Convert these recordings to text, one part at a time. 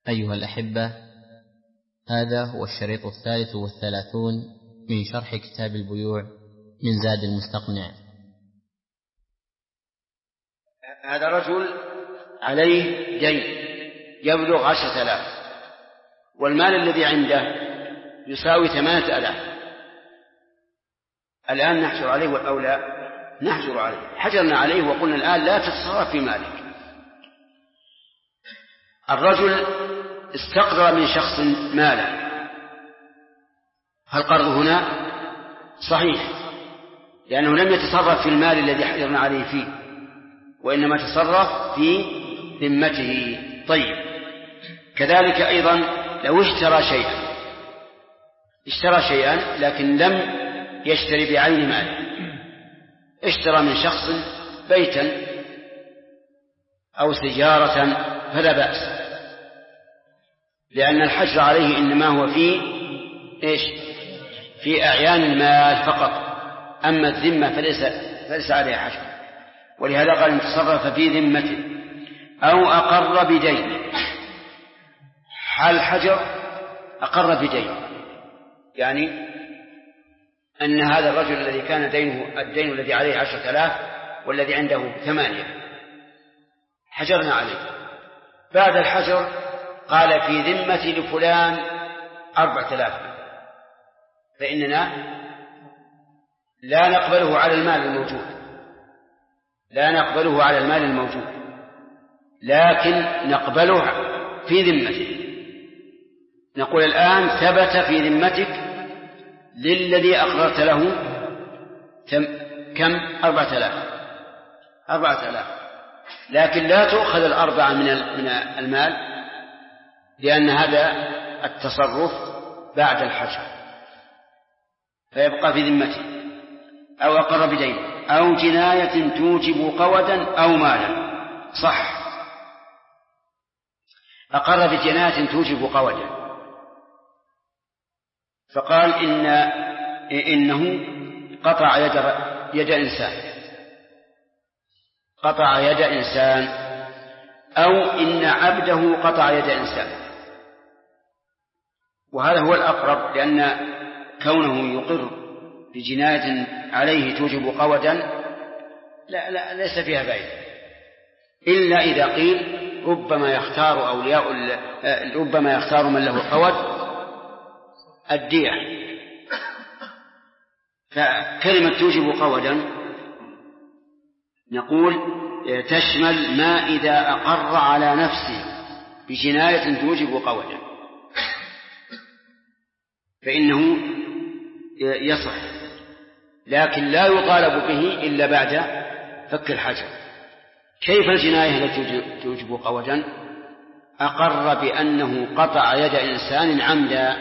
أيها الأحبة، هذا هو الشريط 33 من شرح كتاب البيوع من زاد المستقنع. هذا رجل عليه دين يبلغ 10,000، والمال الذي عنده يساوي 8,000. الآن نحجر عليه أو لا نحجر عليه؟ حجرنا عليه وقلنا الآن لا تتصرف في مالك. الرجل استقرض من شخص مالا، القرض هنا صحيح لأنه لم يتصرف في المال الذي حجرنا عليه فيه، وإنما تصرف في ذمته. طيب، كذلك أيضا لو اشترى شيئا لكن لم يشتري بعين ماله، اشترى من شخص بيتا أو سيارة فلا بأس، لأن الحجر عليه إنما هو في أعيان المال فقط، أما الذمة فليس عليها حجر. ولهذا قال إن تصرف في ذمته أو أقر بدين. حال الحجر أقر بدين، يعني أن هذا الرجل الذي كان الدين الذي عليه 10,000 والذي عنده 8، حجرنا عليه. بعد الحجر قال في ذمتي لفلان 4,000، فإننا لا نقبله على المال الموجود، لكن نقبله في ذمته. نقول الآن ثبت في ذمتك للذي أقررت له كم؟ 4,000، لكن لا تؤخذ 4 من المال، لأن هذا التصرف بعد الحجر، فيبقى في ذمته. أو أقر بدين أو جناية توجب قودا أو مالا. صح، أقر بجناية توجب قودا، فقال إنه قطع يد إنسان، أو إن عبده قطع يد إنسان. وهذا هو الأقرب، لأن كونه يقر بجناية عليه توجب قودا لا ليس فيها فائدة، إلا إذا قيل ربما يختار من له قود الدية. فكلمة توجب قودا نقول تشمل ما إذا أقر على نفسه بجناية توجب قودا فإنه يصح، لكن لا يطالب به إلا بعد فك الحجر. كيف الجناية التي توجب قودا؟ أقر بأنه قطع يد إنسان عمدا،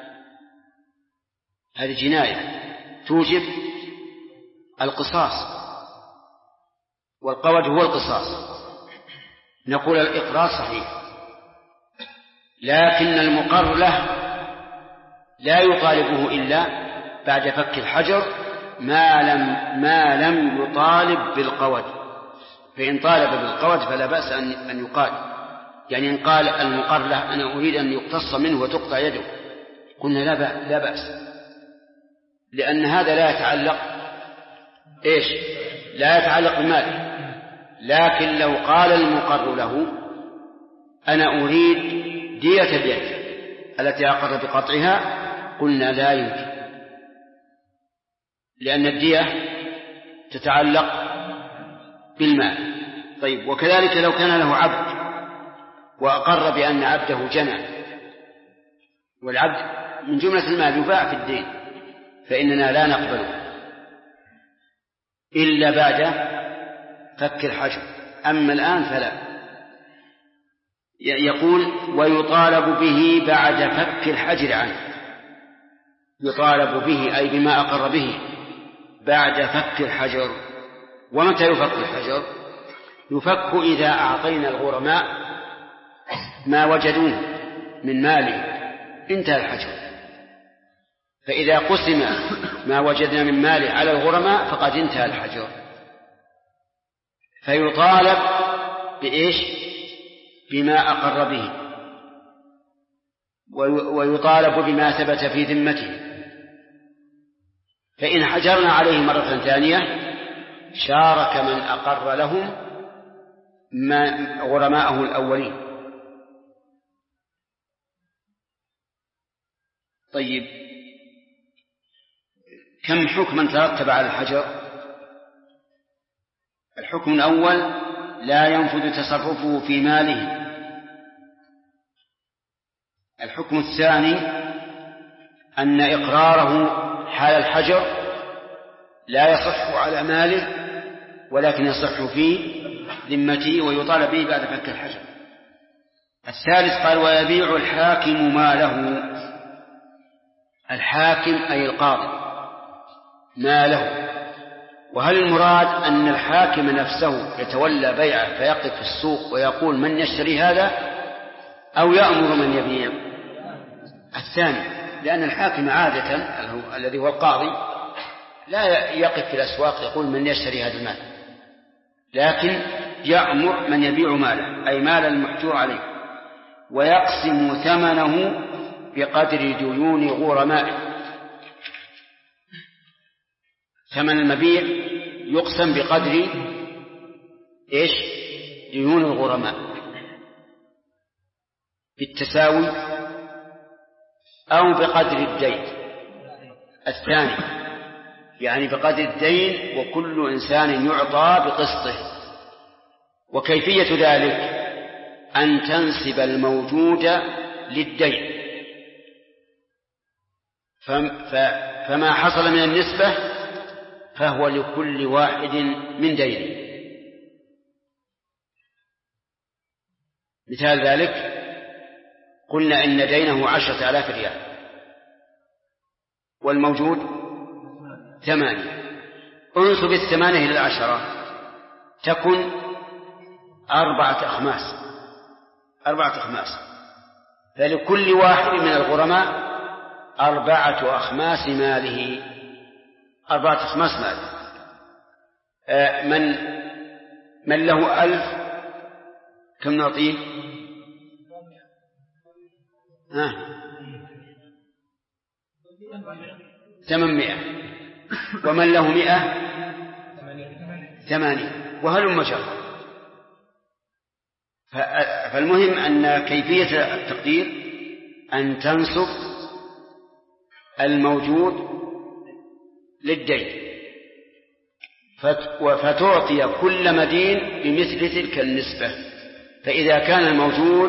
هذه جناية توجب القصاص، والقود هو القصاص. نقول الإقرار صحيح، لكن المقر له لا يطالبه إلا بعد فك الحجر ما لم يطالب بالقود. فإن طالب بالقود فلا بأس أن يقال، يعني إن قال المقر له أنا أريد أن يقتص منه وتقطع يده، قلنا لا بأس، لأن هذا لا يتعلق بماله. لكن لو قال المقر له أنا أريد دية اليد التي أقر بقطعها، قلنا لا يمكن، لأن الدية تتعلق بالمال. طيب، وكذلك لو كان له عبد وأقر بأن عبده جنى، والعبد من جملة المال يباع في الدين، فإننا لا نقبله إلا بعد فك الحجر. أما الآن فلا. يقول ويطالب به بعد فك الحجر عنه. يطالب به أي بما أقر به بعد فك الحجر. ومتى يفك الحجر؟ يفك إذا أعطينا الغرماء ما وجدوه من ماله، انتهى الحجر. فإذا قسم ما وجدنا من ماله على الغرماء فقد انتهى الحجر. فيطالب بما أقر به ويطالب بما ثبت في ذمته. فإن حجرنا عليه مرة ثانية شارك من أقر لهم غرماءه الأولين. طيب، كم حكما ترتب على الحجر؟ الحكم الأول: لا ينفذ تصرفه في ماله. الحكم الثاني: أن إقراره حال الحجر لا يصح على ماله ولكن يصح في ذمته ويطالب به بعد فك الحجر. الثالث قال: ويبيع الحاكم ماله. الحاكم أي القاضي ماله. وهل المراد أن الحاكم نفسه يتولى بيعه فيقف في السوق ويقول من يشتري هذا، أو يأمر من يبيع؟ الثاني، لأن الحاكم عادة الذي هو القاضي لا يقف في الأسواق يقول من يشتري هذا المال، لكن يأمر من يبيع ماله أي مال المحجور عليه، ويقسم ثمنه بقدر ديون غرمائه. ثمن المبيع يقسم بقدر ديون الغرماء بالتساوي أو بقدر الدين. الثاني يعني بقدر الدين، وكل إنسان يعطى بقسطه. وكيفية ذلك أن تنسب الموجود للدين، فما حصل من النسبة فهو لكل واحد من دينه. مثال ذلك: قلنا إن دينه 10,000 ريال والموجود 8، انسب 8 إلى 10 تكن 4 أخماس، فلكل واحد من الغرماء 4 أخماس ماله. 4 أخماس ماله. من له 1000 كم نعطيه؟ 800. ومن له 100 80. وهلم مجرى. فالمهم أن كيفية التقدير أن تنسب الموجود للدين فتعطي كل مدين بمثل تلك النسبة. فإذا كان الموجود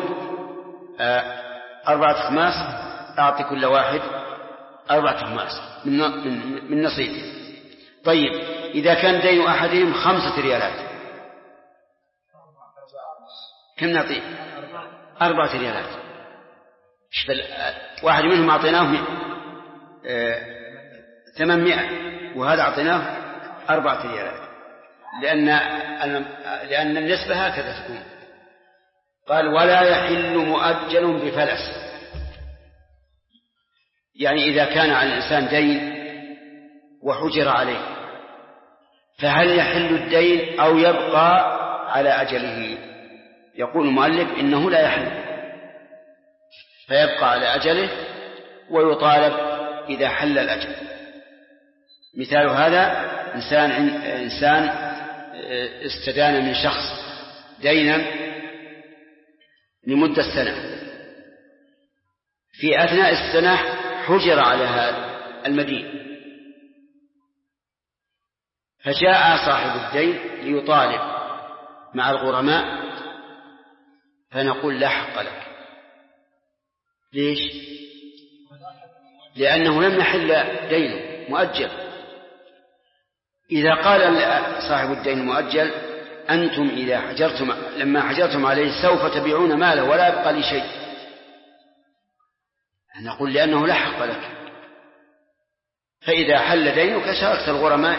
4 أخماس أعطي كل واحد 4 أخماس من نصيبه. طيب، إذا كان دين أحدهم 5 ريالات كم نعطيه؟ 4 ريالات. واحد منهم أعطيناه 800 وهذا أعطيناه 4 ريالات، لأن النسبة هكذا تكون. قال: ولا يحل مؤجل بفلس. يعني إذا كان على الإنسان دين وحجر عليه، فهل يحل الدين أو يبقى على أجله؟ يقول المؤلف إنه لا يحل، فيبقى على أجله ويطالب إذا حل الأجل. مثال هذا: إنسان استدان من شخص دينا لمدة سنة، في أثناء السنة حجر على هذا المدين، فجاء صاحب الدين ليطالب مع الغرماء، فنقول: لا حق لك. ليش؟ لأنه لم يحل دينه مؤجل. إذا قال صاحب الدين مؤجل: أنتم لما حجرتم عليه سوف تبيعون ماله ولا يبقى لي شيء، نقول: لأنه لا حق لك. فإذا حل دينك شاركت الغرماء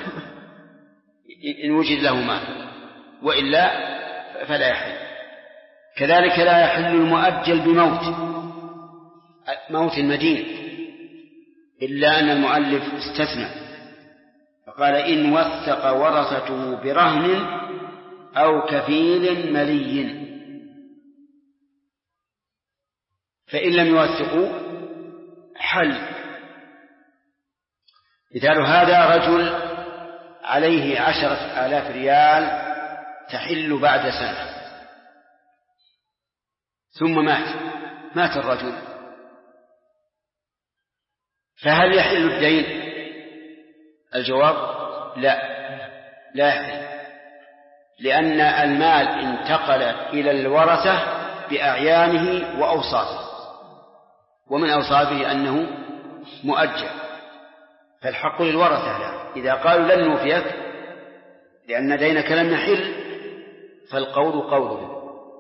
إن وجد له مال، وإلا فلا يحل. كذلك لا يحل المؤجل بموت المدين، إلا أن المؤلف استثنى فقال: إن وثق ورثته برهن أو كفيل ملي. فإن لم يوثقوا حل. مثال هذا رجل عليه 10,000 ريال تحل بعد سنة، ثم مات الرجل، فهل يحل الدين؟ الجواب لا يحل، لأن المال انتقل إلى الورثة بأعيانه وأوصافه، ومن أوصافه أنه مؤجل، فالحق للورثة لا. إذا قالوا لن نوفيك لأن دينك لم يحل فالقول قوله.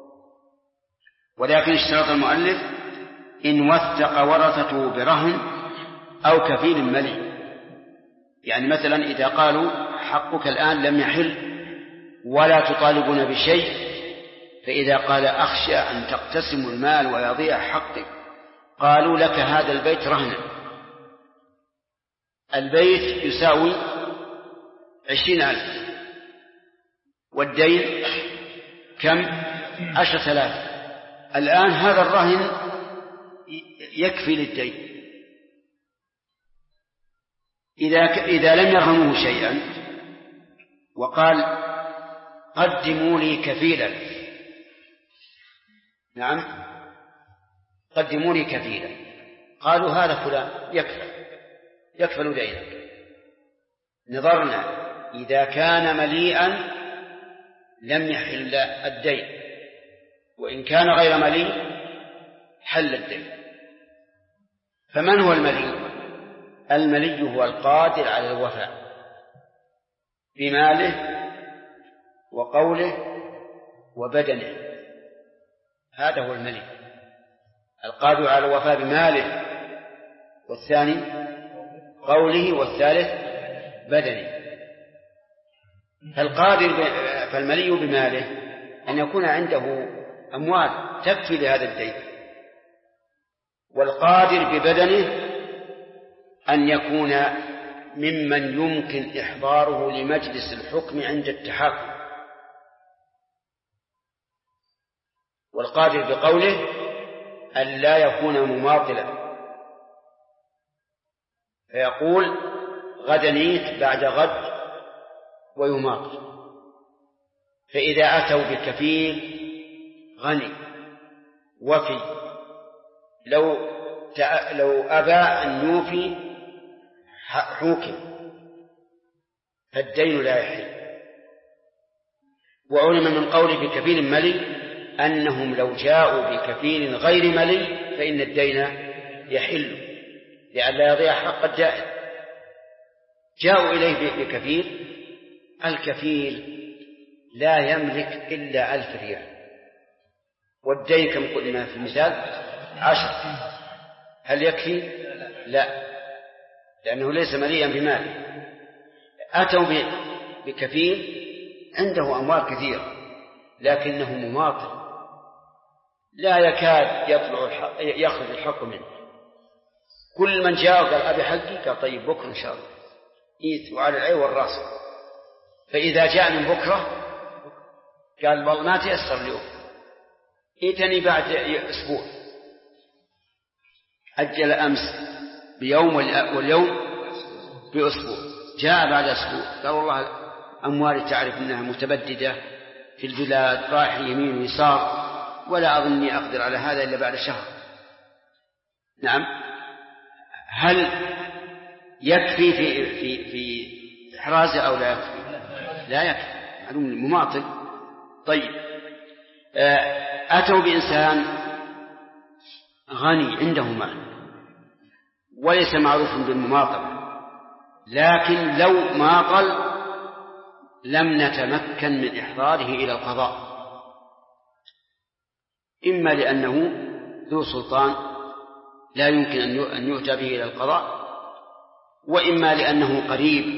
ولكن اشترط المؤلف إن وثق ورثته برهن أو كفيل ملي. يعني مثلا إذا قالوا حقك الآن لم يحل ولا تطالبنا بشيء، فإذا قال أخشى أن تقتسم المال ويضيع حقك، قالوا لك هذا البيت رهنا، البيت يساوي 20,000 والدين كم؟ 10,000. الآن هذا الرهن يكفي للدين. إذا لم يرهنوه شيئا وقال قدموا لي كفيلا، نعم قدموا لي كفيلا، قالوا هذا فلان يكفل دينك، نظرنا إذا كان مليئا لم يحل الدين، وإن كان غير مليء حل الدين. فمن هو الملي؟ الملي هو القادر على الوفاء بماله وقوله وبدنه، هذا هو الملي، القادر على الوفاء بماله، والثاني قوله، والثالث بدنه. فالملي بماله أن يكون عنده أموال تكفي لهذا الدين، والقادر ببدنه أن يكون ممن يمكن إحضاره لمجلس الحكم عند التحاكم، والقادر بقوله أن لا يكون مماطلا، فيقول غدا نيت بعد غد ويماطل. فإذا أتوا بكفيل غني وفي لو أبى أن يوفي حوكم فالدين لا يحل. وعلم من قوله بكفيل ملي أنهم لو جاءوا بكفيل غير ملي فإن الدين يحل لئلا يضيع حق الدائن. جاءوا إليه بكفيل، الكفيل لا يملك إلا 1,000 ريال، والدين كم قلنا في المثال 10، هل يكفي؟ لا، لأنه ليس مليئا بماله. أتوا بكفيل عنده أموال كثيرة لكنه مماطل، لا يكاد يخرج الحق منه. كل من جاء قال أبي حقي، قال طيب بكرة إن شاء الله، إيت وعلى العين والرأس. فإذا جاء من بكرة قال والله ما تيسر اليوم، إيتني بعد أسبوع، أجل أمس بيوم واليوم بأسبوع، جاء بعد أسبوع قال والله أموالي تعرف أنها متبددة في البلاد، رايح يمين ويسار، ولا أظني أقدر على هذا إلا بعد شهر. نعم، هل يكفي في إحرازه أو لا يكفي؟ لا يكفي، معلوم مماطل. طيب، أتوا بإنسان غني عنده مال وليس معروف بالمماطل، لكن لو ماطل لم نتمكن من إحضاره إلى القضاء، إما لأنه ذو سلطان لا يمكن أن يؤتى به إلى القضاء، وإما لأنه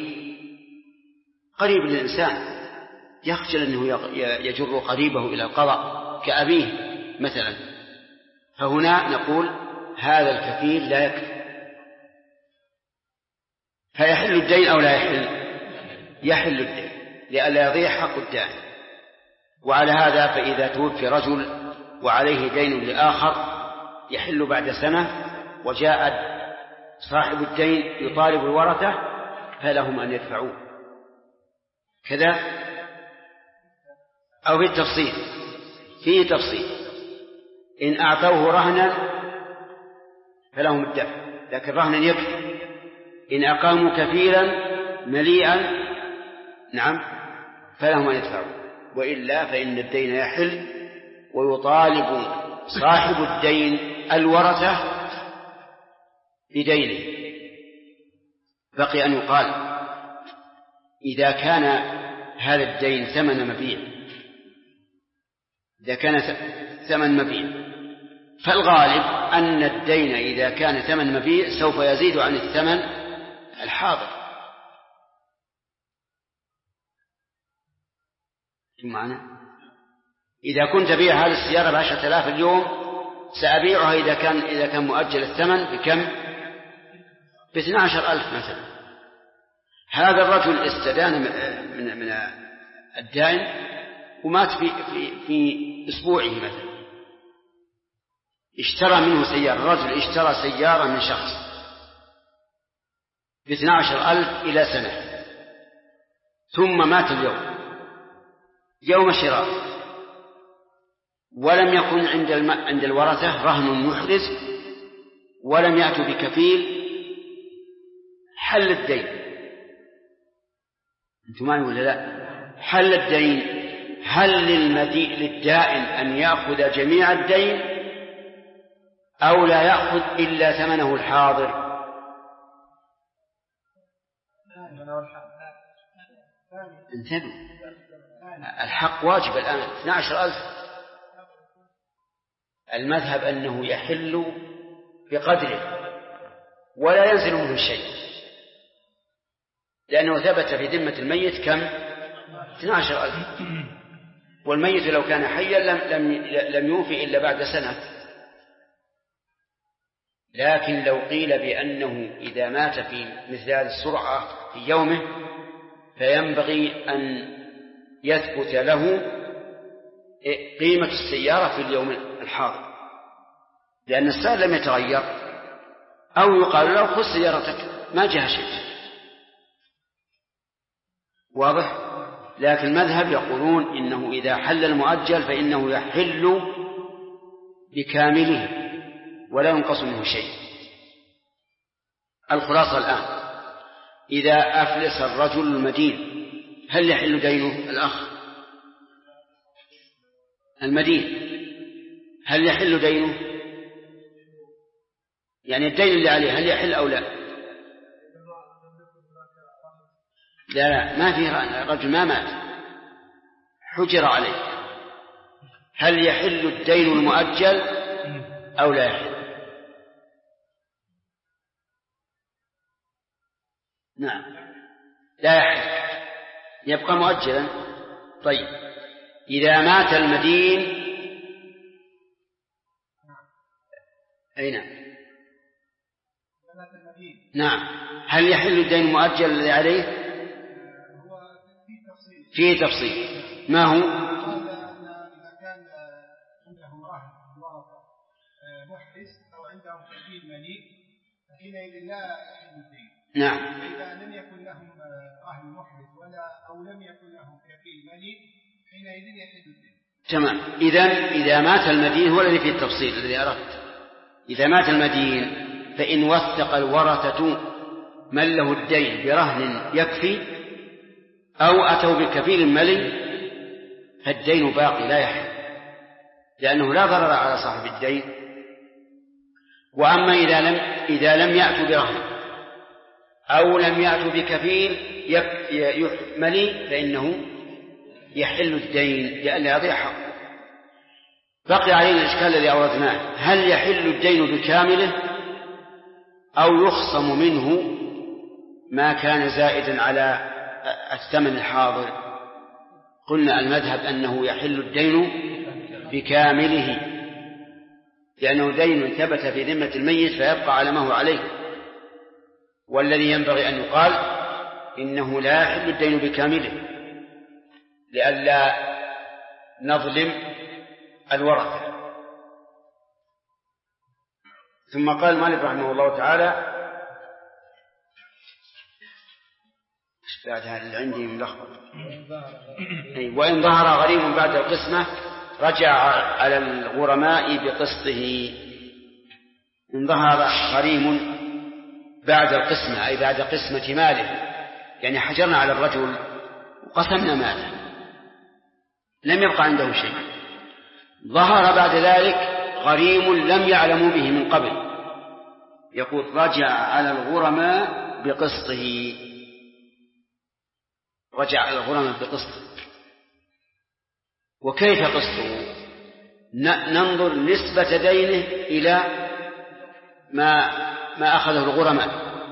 قريب للإنسان، يخجل أنه يجر قريبه إلى القضاء كأبيه مثلا. فهنا نقول هذا الكفيل لا يكفي، فيحل الدين أو لا يحل؟ يحل الدين لئلا يضيع حق الدائن. وعلى هذا فإذا توفي رجل وعليه دين لآخر يحل بعد سنة وجاء صاحب الدين يطالب الورثة فلهم أن يدفعوه كذا. أو بالتفصيل فيه تفصيل، إن أعطوه رهنا فلهم الدفع، لكن رهنا يكفي. إن أقاموا كفيلا مليئا نعم فلهم أن يدفعوا، وإلا فإن الدين يحل ويطالب صاحب الدين الورثة بدينه. بقي أن يقال إذا كان هذا الدين ثمن مبيع، إذا كان ثمن مبيع فالغالب أن الدين إذا كان ثمن مبيع سوف يزيد عن الثمن الحاضر. معنى إذا كنت بيع هذه السيارة ب10,000 اليوم سأبيعها إذا كان مؤجل الثمن بكم؟ ب12,000 مثلا. هذا الرجل استدان من الدائن ومات في أسبوعه مثلا، اشترى منه سيارة، الرجل اشترى سيارة من شخص ب12,000 إلى سنة، ثم مات اليوم يوم شراء، ولم يكن عند الورثة رهن محرز ولم يأتوا بكفيل، حل الدين. أنتم معي ولا لا؟ حل الدين. هل للدائن أن يأخذ جميع الدين أو لا يأخذ إلا ثمنه الحاضر؟ انتبهوا، الحق واجب الآن 12,000. المذهب أنه يحل بقدره ولا ينزل منه شيء، لأنه ثبت في ذمة الميت كم؟ 12,000. والميت لو كان حيا لم يوفي إلا بعد سنة. لكن لو قيل بأنه إذا مات في مثل هذه السرعة في يومه فينبغي أن يثبت له قيمة السيارة في اليوم الحاضر، لأن السعر لم يتغير، أو يقال له خذ سيارتك ما جاء شيء. واضح؟ لكن المذهب يقولون إنه إذا حل المؤجل فإنه يحل بكامله ولا ينقص منه شيء. الخلاصة الآن، إذا أفلس الرجل المدين هل يحل دينه؟ الأخ المدين هل يحل دينه؟ يعني الدين اللي عليه هل يحل أو لا؟ لا ما في رجل ما مات حجر عليه، هل يحل الدين المؤجل أو لا يحل؟ نعم لا يحل، يبقى مؤجلا. طيب إذا مات المدين أين؟ نعم هل يحل الدين المؤجل الذي عليه؟ فيه تفصيل. ما هو؟ إذا كان عندهم رهن محرز أو عندهم كفيل مليء فحينئذ لا يحل الدين. نعم. إذا لم يكن لهم رهن محرز أو لم يكن لهم كفيل مليء حينئذ يحل الدين. تمام. إذا مات المدين هو الذي فيه التفصيل الذي أردت. إذا مات المدين فإن وثق الورثة من له الدين برهن يكفي أو أتوا بكفيل ملي فالدين باقي لا يحل، لأنه لا ضرر على صاحب الدين. وأما إذا لم يأتوا برهن أو لم يأتوا بكفيل ملي فإنه يحل الدين لأن يضيع حقه. بقي علينا الإشكال الذي أوردناه، هل يحل الدين بكامله أو يخصم منه ما كان زائدا على الثمن الحاضر؟ قلنا المذهب أنه يحل الدين بكامله، لأنه دين ثبت في ذمة الميت فيبقى على ما هو عليه. والذي ينبغي أن يقال إنه لا يحل الدين بكامله لئلا نظلم الورثة. ثم قال المؤلف رحمه الله تعالى بعد هذا اللي عندي ملخبط. وإن ظهر غريم بعد القسمة رجع على الغرماء بقسطه. إن ظهر غريم بعد القسمة أي بعد قسمة ماله، يعني حجرنا على الرجل وقسمنا ماله لم يبقى عنده شيء، ظهر بعد ذلك غريم لم يعلموا به من قبل، يقول رجع على الغرماء بقسطه. رجع على الغرماء بقسطه. وكيف قسطه؟ ننظر نسبة دينه إلى ما أخذه الغرماء،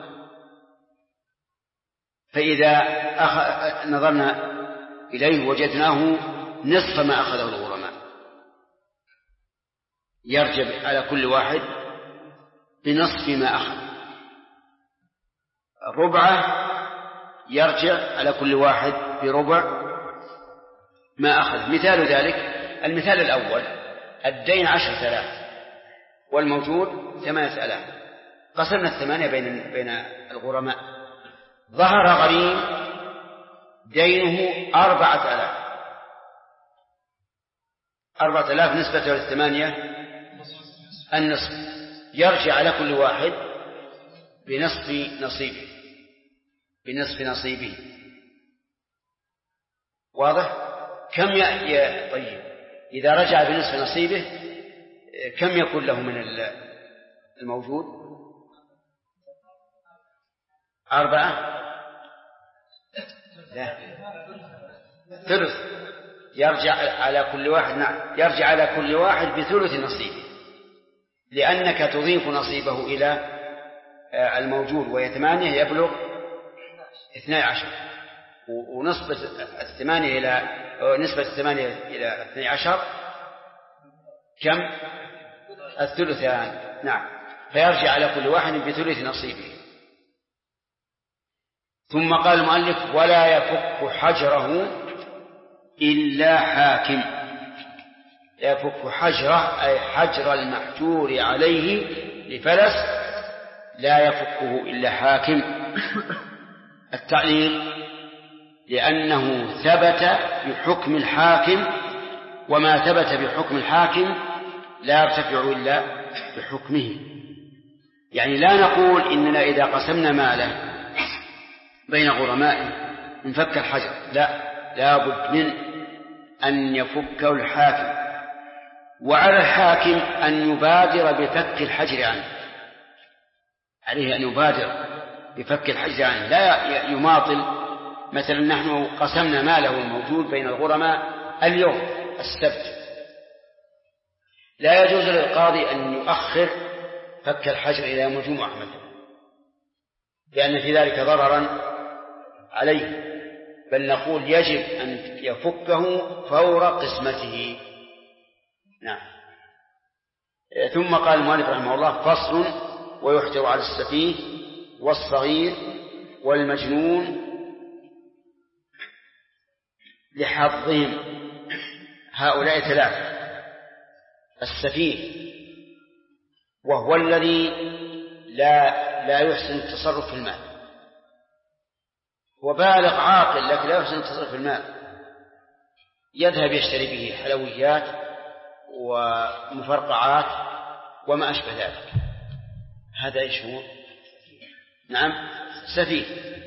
فإذا نظرنا إليه وجدناه نصف ما أخذه الغرماء يرجع على كل واحد بنصف ما أخذ، ربعه يرجع على كل واحد بربع ما أخذ. مثال ذلك المثال الأول الدين 10,000 والموجود 8,000، قسمنا 8 بين الغرماء. ظهر غريم دينه 4,000 نسبة للثمانية النصف، يرجع على كل واحد بنصف نصيبه. واضح؟ كم طيب إذا رجع بنصف نصيبه كم يكون له من الموجود؟ 4 لا ثلث. يرجع على كل واحد، نعم يرجع على كل واحد بثلث نصيبه، لأنك تضيف نصيبه إلى الموجود وهي 8 يبلغ 12، ونسبة 8 إلى 12 كم؟ الثلثان. نعم، فيرجع على كل واحد بثلث نصيبه. ثم قال المؤلف ولا يفك حجره إلا حاكم. يفك حجره أي حجر المحجور عليه لفلس لا يفكه إلا حاكم. التعليل لأنه ثبت بحكم الحاكم، وما ثبت بحكم الحاكم لا يرتفع إلا بحكمه. يعني لا نقول إننا إذا قسمنا ماله بين غرمائه نفك الحجر، لا بد من أن يفكه الحاكم، وعلى الحاكم أن يبادر بفك الحجر عنه، عليه أن يبادر بفك الحجر عنه، لا يماطل. مثلا نحن قسمنا ماله الموجود بين الغرماء اليوم السبت، لا يجوز للقاضي أن يؤخر فك الحجر إلى يوم الجمعة مثلا، لأن في ذلك ضررا عليه، بل نقول يجب أن يفكه فور قسمته. نعم. ثم قال المؤلف رحمه الله فصل ويحجر على السفيه والصغير والمجنون لحظهم. هؤلاء 3: السفيه وهو الذي لا يحسن التصرف في المال، وبالغ عاقل لكن لا يحسن التصرف في المال، يذهب يشتري به حلويات ومفرقعات وما أشبه ذلك، هذا إيش هو؟ نعم سفيه.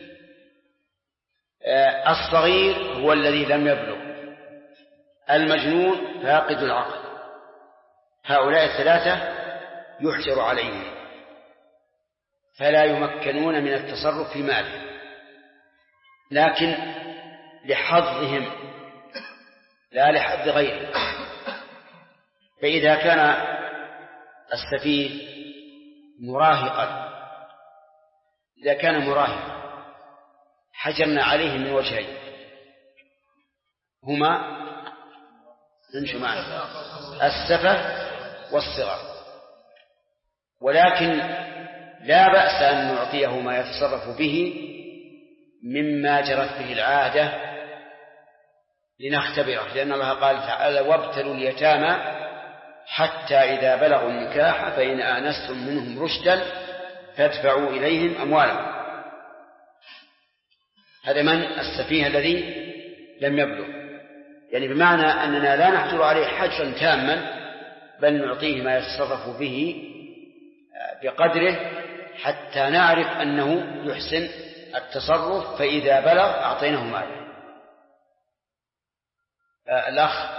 الصغير هو الذي لم يبلغ، المجنون فاقد العقل. هؤلاء 3 يحجر عليهم فلا يمكنون من التصرف في ماله، لكن لحظهم لا لحظ غيره. فإذا كان السفيه مراهقا، إذا كان مراهقا حجرنا عليه من وجهين هما نمشي معنا السفه والصغر، ولكن لا بأس أن نعطيه ما يتصرف به مما جرت به العادة لنختبره، لأن الله قال تعالى وابتلوا اليتامى حتى إذا بلغوا النكاح فإن آنستم منهم رشدا فادفعوا إليهم أموالهم. هذا من السفيه الذي لم يبلغ، يعني بمعنى أننا لا نحجر عليه حجرا تاما، بل نعطيه ما يتصرف به بقدره حتى نعرف أنه يحسن التصرف، فإذا بلغ أعطيناه ماله. الأخ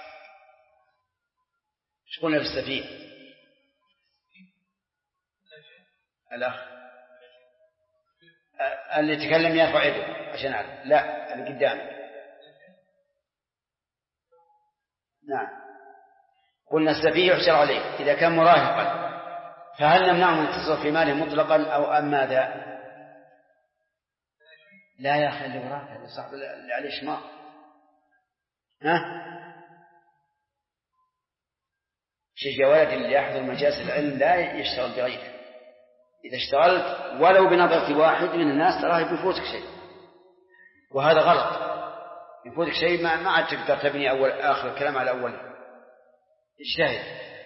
ايش قلنا بالسفيه؟ الأخ اللي يتكلم يرفع يده عشان أعرف. لا، اللي قدامي. نعم، قلنا السفيه يحجر عليه إذا كان مراهقا، فهل نمنعه من التصرف في ماله مطلقا أو أم ماذا؟ لا يا أخي، اللي وراك اللي صاحب اللي عليه شماغ. شيء ولد اللي يحضر مجالس العلم لا يشتغل بغيره. إذا اشتغلت ولو بنظرة واحد من الناس تراه بيفوتك شيء، وهذا غلط. يفوتك شيء ما عاد تقدر تبني أول آخر الكلام على أوله. اجتهد.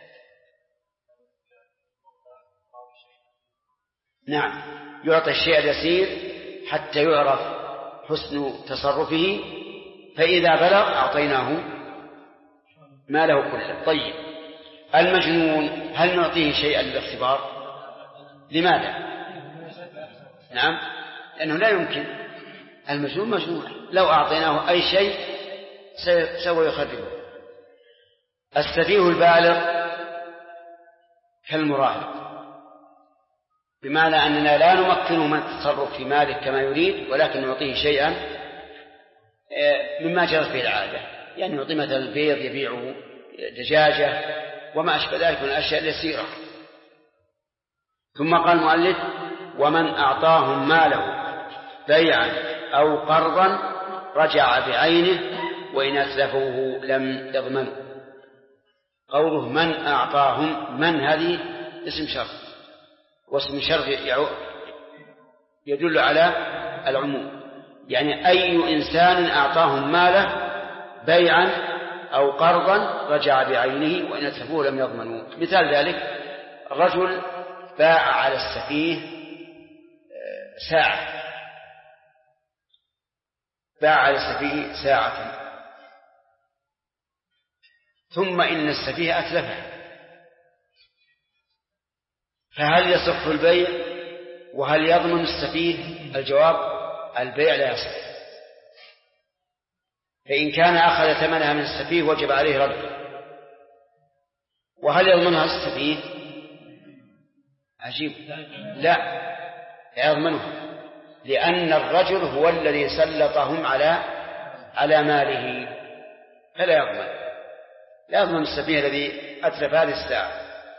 نعم، يعطي الشيء اليسير حتى يعرف حسن تصرفه، فإذا بلغ أعطيناه ما له كله. طيب، المجنون هل نعطيه شيئا للاختبار؟ لماذا؟ نعم، لأنه لا يمكن. المجنون مجنون، لو أعطيناه أي شيء سوى يخربه. السفيه البالغ كالمراهق، بمعنى أننا لا نمكنه من التصرف في ماله كما يريد، ولكن نعطيه شيئا مما جرت به العادة، يعني نعطيه مثلا البيض يبيعه، دجاجة وما أشبه ذلك من الأشياء اليسيرة. ثم قال المؤلف: ومن أعطاهم ماله بيعا أو قرضا رجع بعينه وإن أتلفوه لم يضمنوا. قوله من أعطاهم، من هذه اسم شرط، واسم شرط يدل على العموم، يعني أي إنسان أعطاهم ماله بيعا أو قرضا رجع بعينه وإن أتلفوه لم يضمنوا. مثال ذلك: الرجل باع على السفيه ساعة، باع على السفيه ساعة، ثم إن السفيه أتلفه، فهل يصح البيع وهل يضمن السفيه؟ الجواب: البيع لا يصح، فإن كان أخذ ثمنها من السفيه وجب عليه رده. وهل يضمنها السفيه؟ عجيب، لا يضمنها، لأن الرجل هو الذي سلطهم على ماله، فلا يضمن، لا يضمن السفيه الذي أتلف هذه الساعة.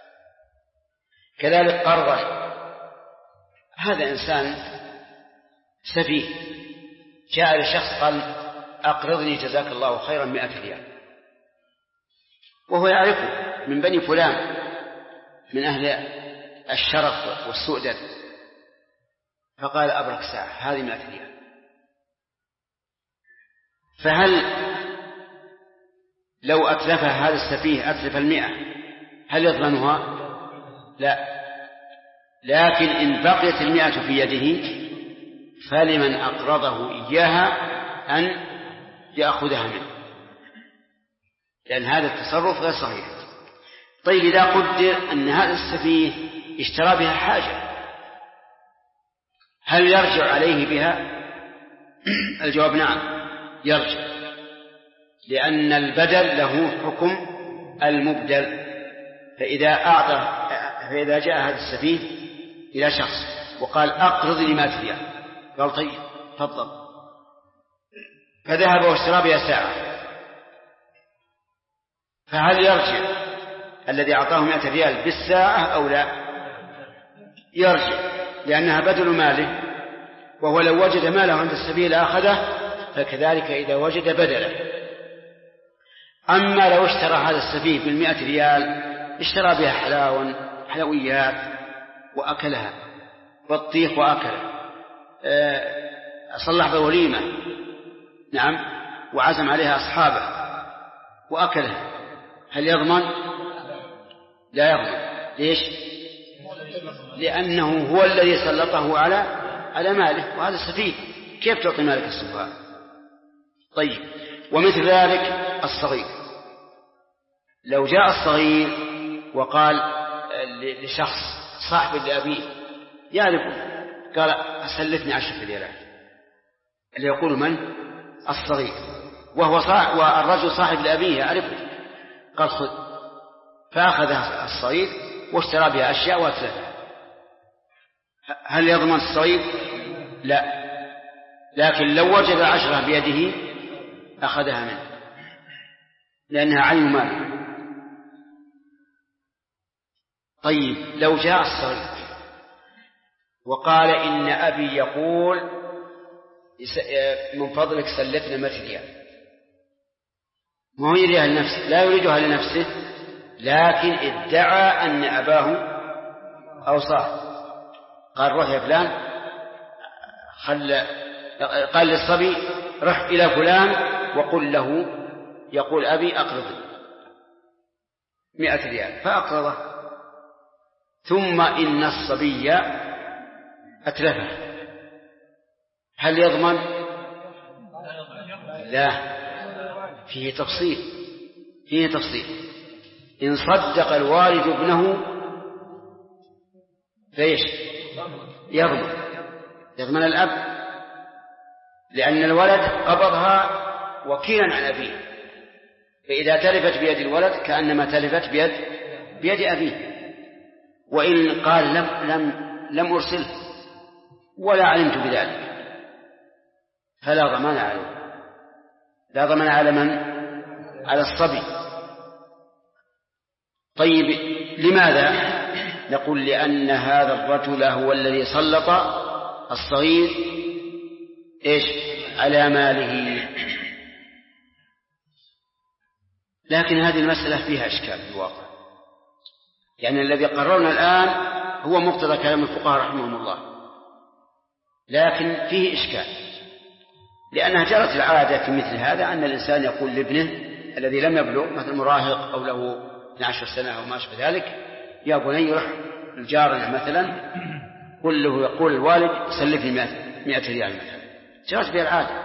كذلك قرضا، هذا إنسان سفيه جاء لشخص قال: أقرضني جزاك الله خيرا 100 ريال، وهو يعرفه من بني فلان من أهل الشرف والسؤدد، فقال: أبرك ساعة، هذه 100 ريال. فهل لو أتلفها هذا السفيه أتلف 100 هل يضمنها؟ لا، لكن إن بقيت 100 في يده فلمن أقرضه إياها أن يأخذها منه، لأن هذا التصرف غير صحيح. طيب، إذا قدر أن هذا السفيه اشترى بها حاجة، هل يرجع عليه بها؟ الجواب: نعم يرجع، لأن البدل له حكم المبدل. فإذا جاء هذا السفيه إلى شخص وقال: أقرضني 100 ريال، قال: طيب تفضل، فذهب واشترى بها ساعة، فهل يرجع الذي أعطاه 100 ريال بالساعة أو لا؟ يرجع، لأنها بدل ماله، وهو لو وجد ماله عند السفيه لأخذه، فكذلك إذا وجد بدله. أما لو اشترى هذا السفيه 100 ريال، اشترى بها حلويات وأكلها، بطيخ وأكله، صلح بوليمة، نعم، وعزم عليها أصحابه وأكلها، هل يضمن؟ لا يضمن. ليش؟ لأنه هو الذي سلطه على ماله، وهذا سفيه، كيف تعطي مالك السفهاء؟ طيب، ومثل ذلك الصغير، لو جاء الصغير وقال لشخص صاحب لأبيه يعرف، قال أسلفني 10 ريالات، اللي يقول من؟ الصغير، والرجل صاحب لأبيه يعرفه، قال خذ، فأخذ الصغير واشترى بها أشياء وأتلفها، هل يضمن الصغير؟ لا، لكن لو وجد 10 بيده أخذها منه لأنها عين ماله. طيب، لو جاء الصغير وقال إن أبي يقول من فضلك سلفنا 100 ريال، ما هو يريدها لنفسه، لا يريدها لنفسه، لكن ادعى أن أباه أوصاه، قال روح يا فلان، قال للصبي رح إلى فلان وقل له يقول أبي أقرضني 100 ريال، فأقرضه، ثم إن الصبي أتلفه، هل يضمن؟ لا، فيه تفصيل. إن صدق الوالد ابنه فإيش؟ يضمن الأب، لأن الولد قبضها وكيلا عن أبيه، فإذا تلفت بيد الولد كأنما تلفت بيد أبيه. وإن قال لم أرسله ولا علمت بذلك فلا ضمان عليه، لا ضمان على من؟ على الصبي. طيب، لماذا؟ نقول لأن هذا الرجل هو الذي سلط الصغير إيش؟ على ماله. لكن هذه المسألة فيها إشكال في الواقع، يعني الذي قررنا الآن هو مقتضى كلام الفقهاء رحمهم الله، لكن فيه إشكال، لأنها جرت العادة في مثل هذا أن الإنسان يقول لابنه الذي لم يبلغ، مثل مراهق أو له 12 سنة أو ما أشبه ذلك، يا بني رح الجار مثلا قل له، يقول الوالد سلفني 100 ريال مثلا، جرت بها العادة،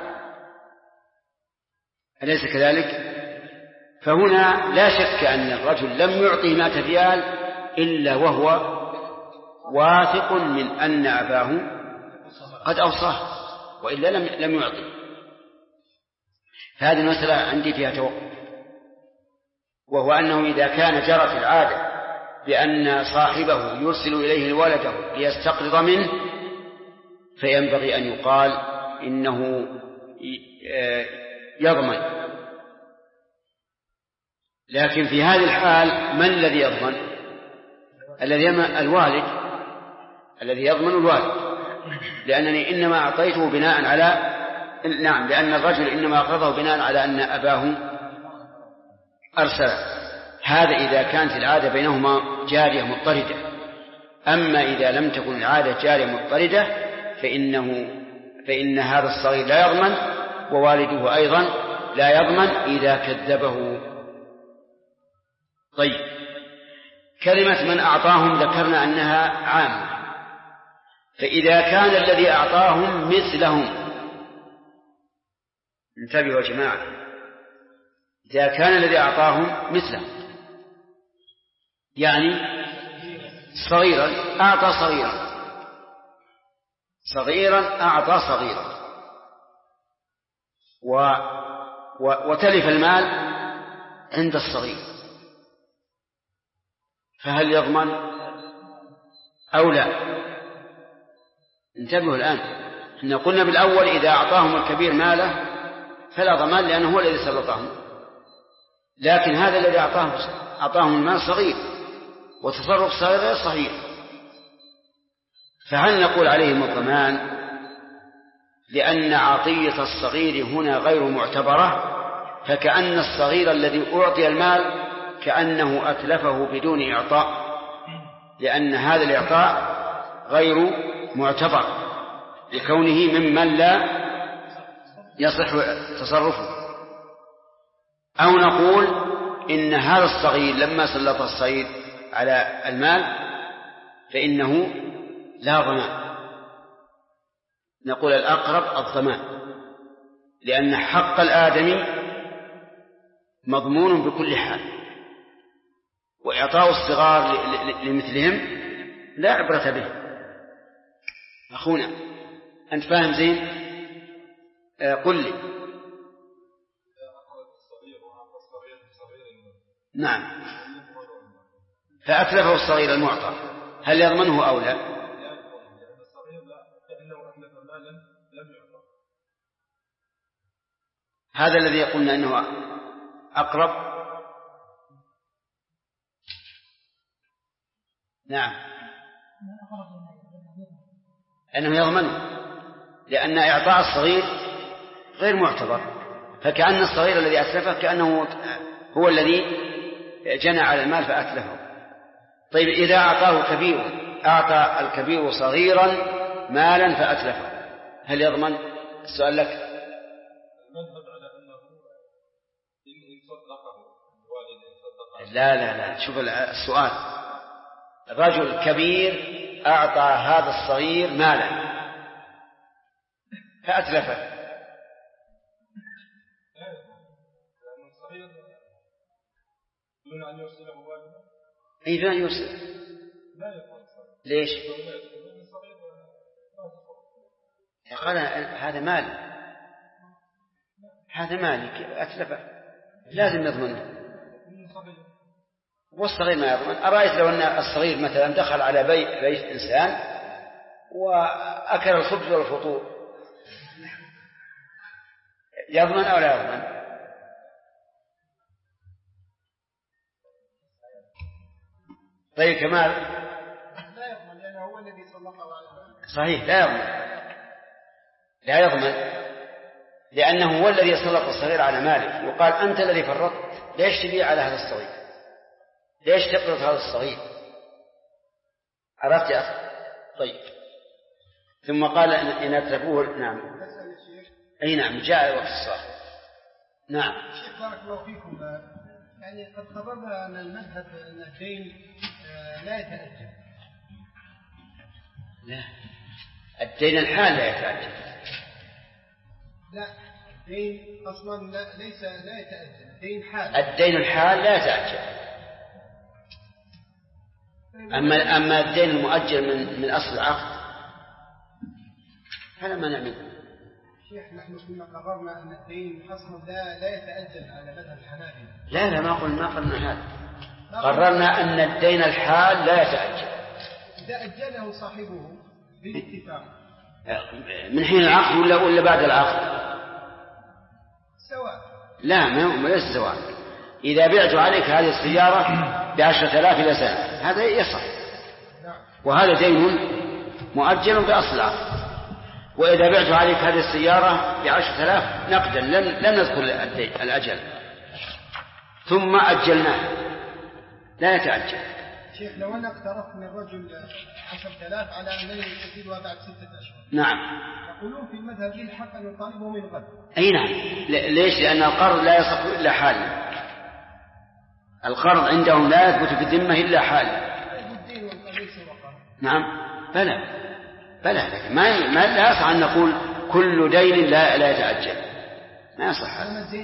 أليس كذلك؟ فهنا لا شك أن الرجل لم يعطي 100 ريال إلا وهو واثق من أن أباه قد أوصاه، وإلا لم يعطي. هذه المسألة عندي فيها توقف، وهو أنه إذا كان جرت العادة بأن صاحبه يرسل إليه ولده ليستقرض منه، فينبغي أن يقال إنه يضمن. لكن في هذه الحال من الذي يضمن؟ الذي يضمن الوالد، لأنني إنما أعطيته بناء على لأن الرجل إنما أقرضه بناء على أن أباه أرسل. هذا إذا كانت العادة بينهما جارية مضطردة. أما إذا لم تكن العادة جارية مضطردة فإن هذا الصغير لا يضمن، ووالده أيضا لا يضمن إذا كذبه. طيب، كلمة من أعطاهم ذكرنا أنها عامة، فإذا كان الذي أعطاهم مثلهم، انتبهوا يا جماعة، إذا كان الذي أعطاهم مثلهم، يعني صغيرا أعطى صغيرا أعطى صغيرا، وتلف المال عند الصغير، فهل يضمن أو لا؟ انتبهوا الآن، إحنا قلنا بالأول إذا أعطاهم الكبير ماله فلا ضمان لأنه هو الذي سلطهم، لكن هذا الذي أعطاهم المال صغير، وتصرف صغير غير صحيح، فهل نقول عليهم الضمان؟ لأن عطية الصغير هنا غير معتبرة، فكأن الصغير الذي أعطي المال كأنه أتلفه بدون إعطاء، لأن هذا الإعطاء غير معتبر لكونه ممن لا يصح تصرفه. أو نقول إن هذا الصغير لما سلط الصغير على المال فإنه لا ضمان. نقول الأقرب الضمان، لأن حق الآدمي مضمون بكل حال، وإعطاء الصغار لمثلهم لا عبرة به. أخونا أنت فاهم زين؟ قل لي. نعم، فأتلفه الصغير المعطى، هل يضمنه أو لا؟ هذا الذي يقولنا أنه أقرب. نعم، أنه يضمنه، لأن إعطاء الصغير غير معتبر، فكأن الصغير الذي أتلفه كأنه هو الذي جنى على المال فأتلفه. طيب إذا أعطى الكبير صغيرا مالا فأتلفه، هل يضمن؟ السؤال لك. المذهب على أنه إن صدقه الوالد لا شوف السؤال. رجل كبير أعطى هذا الصغير مالا فأتلفه، دون أن يرسله والده. أي دون أن يرسل. ليش؟ قال هذا مال، هذا مالي أتلفه، لازم يضمنه، والصغير ما يضمن. أرأيت لو أن الصغير مثلا دخل على بيت إنسان وأكل الخبز والفطور، يضمن أو لا يضمن؟ طيب كمال. لا يضمن، لأنه هو الذي صدقه على المال. صحيح، لا يضمن، لأنه هو الذي سلط الصغير على ماله. يقال أنت الذي فرطت، ليش تبيع على هذا الصغير؟ ليش تقرض هذا الصغير؟ عرفت يا أخي؟ طيب، ثم قال إن أتلفوه. نعم، أي نعم، جاء وقت الصلاة. نعم. شيخ بارك الله فيكم، يعني قد خبرنا أن المذهب أن الدين لا يتأجل. لا، الدين الحال لا يتأجل. لا، الدين أصلا لا يتأجل، الدين حال. الدين الحال لا يتأجل. أما الدين المؤجل من أصل العقد هذا ما نعمل. شيخ نحن كنا قررنا أن الدين أصلا لا يتأجل على مذهب الحنابلة. لا ما قلنا هذا. قررنا أن الدين الحال لا يتأجل إذا أجله صاحبه بالاتفاق من حين العقد ولا بعد العقد سواء. لا، ما ليس سواء. إذا بعت عليك هذه السيارة ب10,000 إلى سنة هذا يصح، وهذا دين مؤجل بأصل العقد. وإذا بعت عليك هذه السيارة ب10,000 نقدا لم نذكر الأجل ثم أجلناه لا يتأجل. شيخ لو أنا اقترضت من الرجل 10,000 على أنني أسددها بعد 6 أشهر. نعم. يقولون في المذهب لي الحق أن يطالبه من غد. أي نعم. ليش؟ لأن القرض لا يصح إلا حالا. القرض عندهم لا يثبت في الذمة إلا حالا. نعم. بلى لكن ما لا يصح أن نقول كل دين لا يتأجل، ما يصح.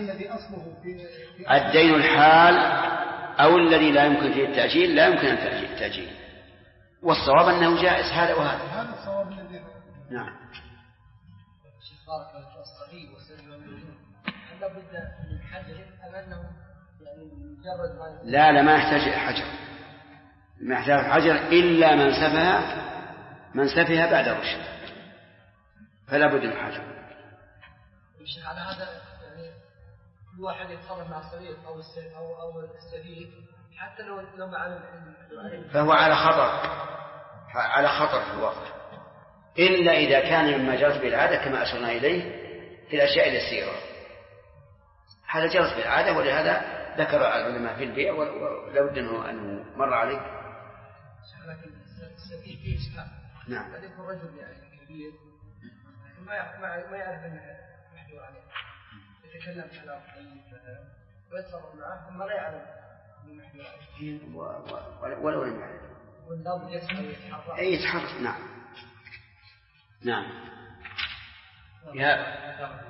الدين الحال أو الذي لا يمكن فيه التأجيل لا يمكن أن التأجيل، والصواب أنه جائز هذا وهذا. هذا الصواب الذي. نعم. شيخ بارك الله فيك، الصغير والسجن والمجنون هل لابد من حجر أم أنه يعني مجرد ما لا ما يحتاج حجر، ما يحتاج حجر إلا من سفها بعد رشد، فلا بد من حجر. الشيخ على هذا يعني كل واحد يتصرف مع الصغير أو السبيل حتى لو مع العلم فهو على خطر في الواقع، إلا إذا كان مما جرت بالعادة كما أشرنا إليه في الأشياء اليسيرة. هذا جرت بالعادة، ولهذا ذكر العلماء في البيع ولو أنه مر عليك. لكن السبيل فيه إشكال. نعم. قد يكون رجل يعني كبير ما يعرف أنه محجور عليه، يتكلم كلام طيب ويتصرف معه ثم لا يعلم ولو لم يعرف يتحرك. نعم نعم. يا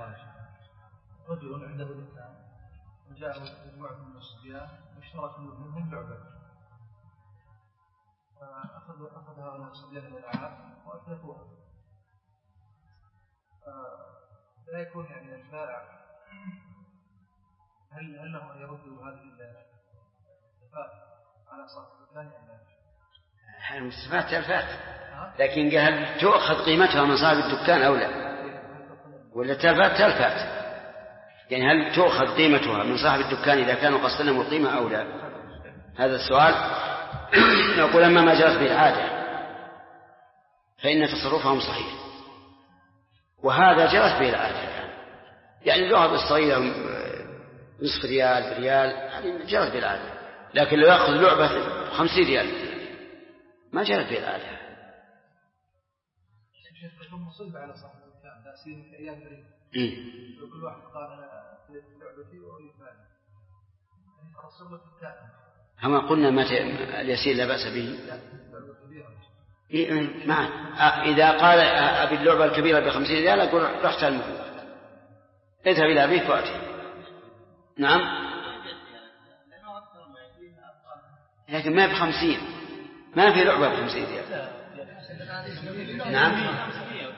رجل عنده دكان وجاء مجموعة من الصبيان واشترك منهم لعبة فأخذ هؤلاء الصبيان الألعاب وأتلفوها لا يكون يعني البائع هل له أن يرد هذه الدفاع على صاحب الدكان هل المستفاد تلفات، لكن هل تؤخذ قيمتها من صاحب الدكان أو لا؟ ولا تلفات يعني هل تؤخذ قيمتها من صاحب الدكان إذا كانوا قد سلموا القيمة أو لا؟ هذا السؤال. نقول أما ما جرت بالعادة فإن تصرفهم صحيح، وهذا جرت بالعادة يعني اللعبة الصغيرة نصف ريال بريال هذه جرت بالعادة، لكن لو يأخذ لعبة 50 ريال ما جرت بالعادة. يكون مصيبة على صاحب الدكان تأثير في أيام بريد وكل واحد قال أنا أريد لعبتي وأريد مالي أرسل له الدكان. كما قلنا ما اليسير لا بأس به معه. إذا قال أبي اللعبة الكبيرة ب50 ريال أقول رحت المفروض اذهب إلى أبيك وأتي. نعم لكن ما ب50 ما في لعبة ب50 ريال. نعم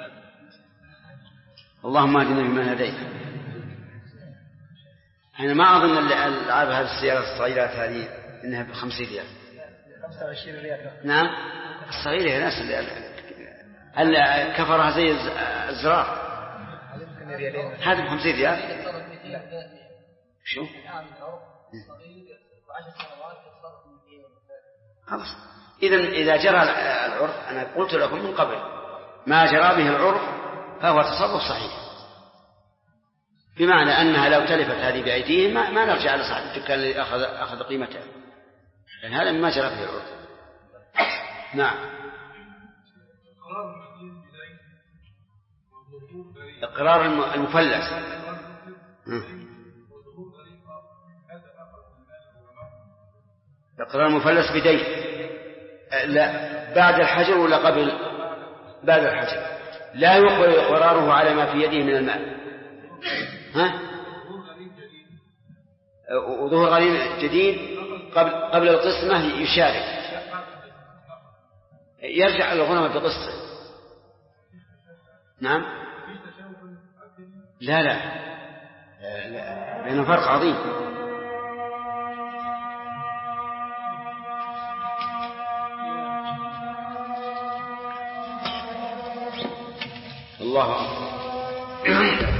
اللهم اهدنا فيمن هديت. أنا ما أظن الألعاب هذه السيارات الصغيرة هذه إنها ب50 ريال. 25 ريال. نعم الصغيرة يا ناس اللي كفرها زي الزرار هذه ب50 ريال. شو خلاص. إذا جرى العرف أنا قلت لكم من قبل ما جرى به العرف فهو تصرف صحيح، بمعنى أنها لو تلفت هذه بأيديهم ما نرجع على صاحب الدكان اللي أخذ قيمتها، لأن هذا ما جرى به العرف. نعم إقرار المفلس إقرار المفلس بدين لا بعد الحجر ولا قبل؟ بعد الحجر لا يقبل إقراره على ما في يده من المال. وظهور غريم جديد قبل القسمة يشارك يرجع الغنم بقسطه. نعم لا لأنه فرق عظيم. الله أكبر.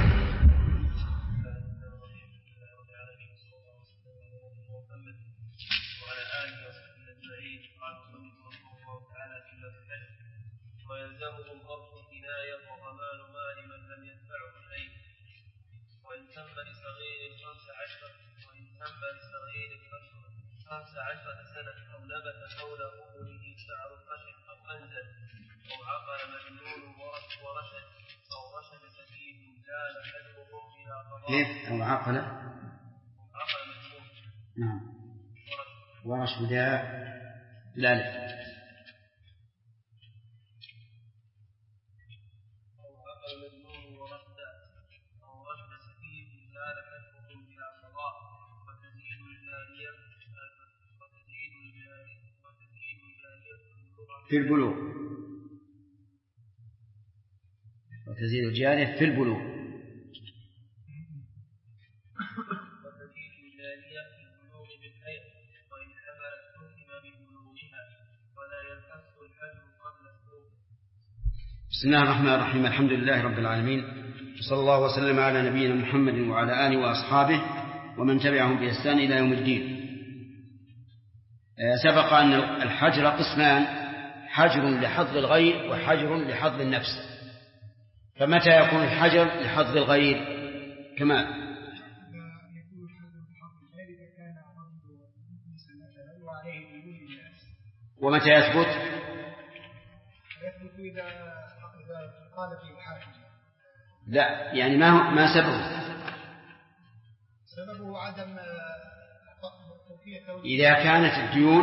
ويلزمه الضبط كناية وضمان مال من لم يدفعه إليه، وإن تم لصغير 15 وإن تم لصغير 15 سنة أو نبت حول أمره شعر خشب أو أنزل أو عقل مجنون ورشد أو رشد سفيه زال حجره إلى قضاء. أو عقل مجنون. نعم ورشد لا في البلوغ وتزيد الجارية في البلوغ. بسم الله الرحمن الرحيم. الحمد لله رب العالمين، صلى الله وسلم على نبينا محمد وعلى آله وأصحابه ومن تبعهم بإحسان إلى يوم الدين. سبق أن الحجر قسمان: حجر لحظ الغير وحجر لحظ النفس. فمتى يكون الحجر لحظ الغير؟ كما ومتى يثبت؟ إذا قال في الحاكم. لا يعني ما سببه؟ سببه عدم إذا كانت الديون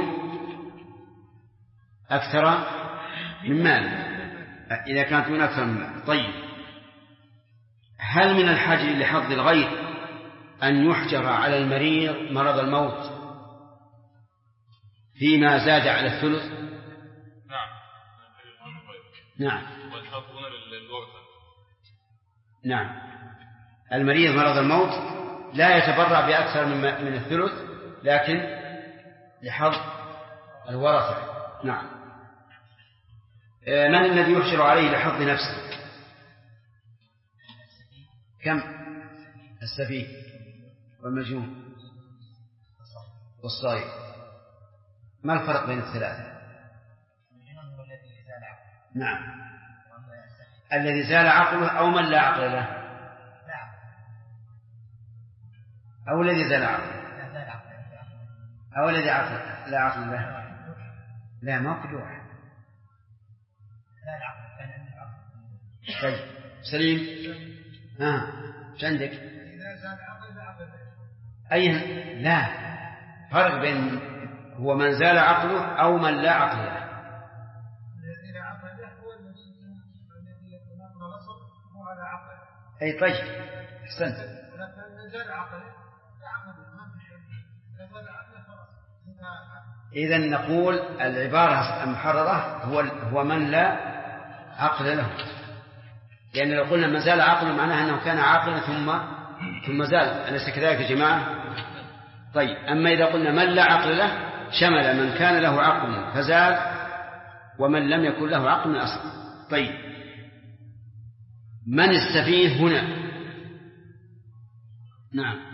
أكثر من مال، إذا كانت الديون أكثر من مال. طيب، هل من الحجر لحظ الغير أن يحجر على المريض مرض الموت فيما زاد على الثلث؟ نعم. نعم، المريض مرض الموت لا يتبرع بأكثر من الثلث، لكن لحظ الورثة. نعم. من الذي يحجر عليه لحظ نفسه؟ كم؟ السفيه والمجنون والصغير. ما الفرق بين الثلاثة؟ نعم، الذي زال عقله أو من لا عقل له، أو الذي زال عقله، أو الذي لا عقل له. لا، ما في واحد. طيب سليم، ايش عندك؟ أي لا فرق بين هو من زال عقله أو من لا عقل له. أي طيب، أحسنت. إذن نقول العبارة المحررة هو من لا عقل له، لأن لو قلنا من زال عقله معناه أنه كان عاقلا ثم زال. أليس كذلك يا جماعة؟ طيب، أما إذا قلنا من لا عقل له شمل من كان له عقل فزال ومن لم يكن له عقل من أصل. طيب، من السفيه هنا؟ نعم،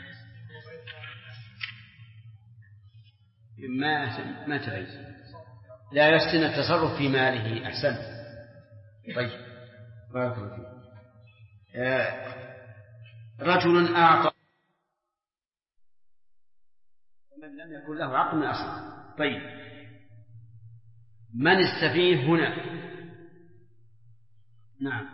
ما تعيش، لا يحسن التصرف في ماله. أحسن. طيب، بارك الله فيك. رجل أعطى ومن لم يكن له عقل من أصل. طيب، من السفيه هنا؟ نعم،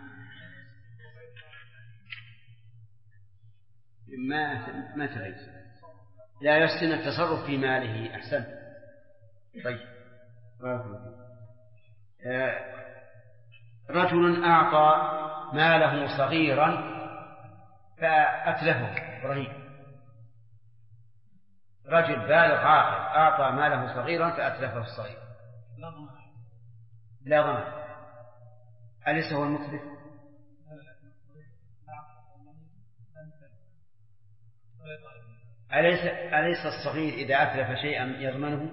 ما تعيش، لا يحسن التصرف في ماله. أحسن. طيب، بارك الله فيك. رجل أعطى ماله صغيرا فأتلفه. إبراهيم، رجل بالغ عاقل أعطى ماله صغيرا فأتلفه الصغير. لا ضمان. أليس هو المتلف؟ أليس الصغير إذا أتلف شيئا يضمنه؟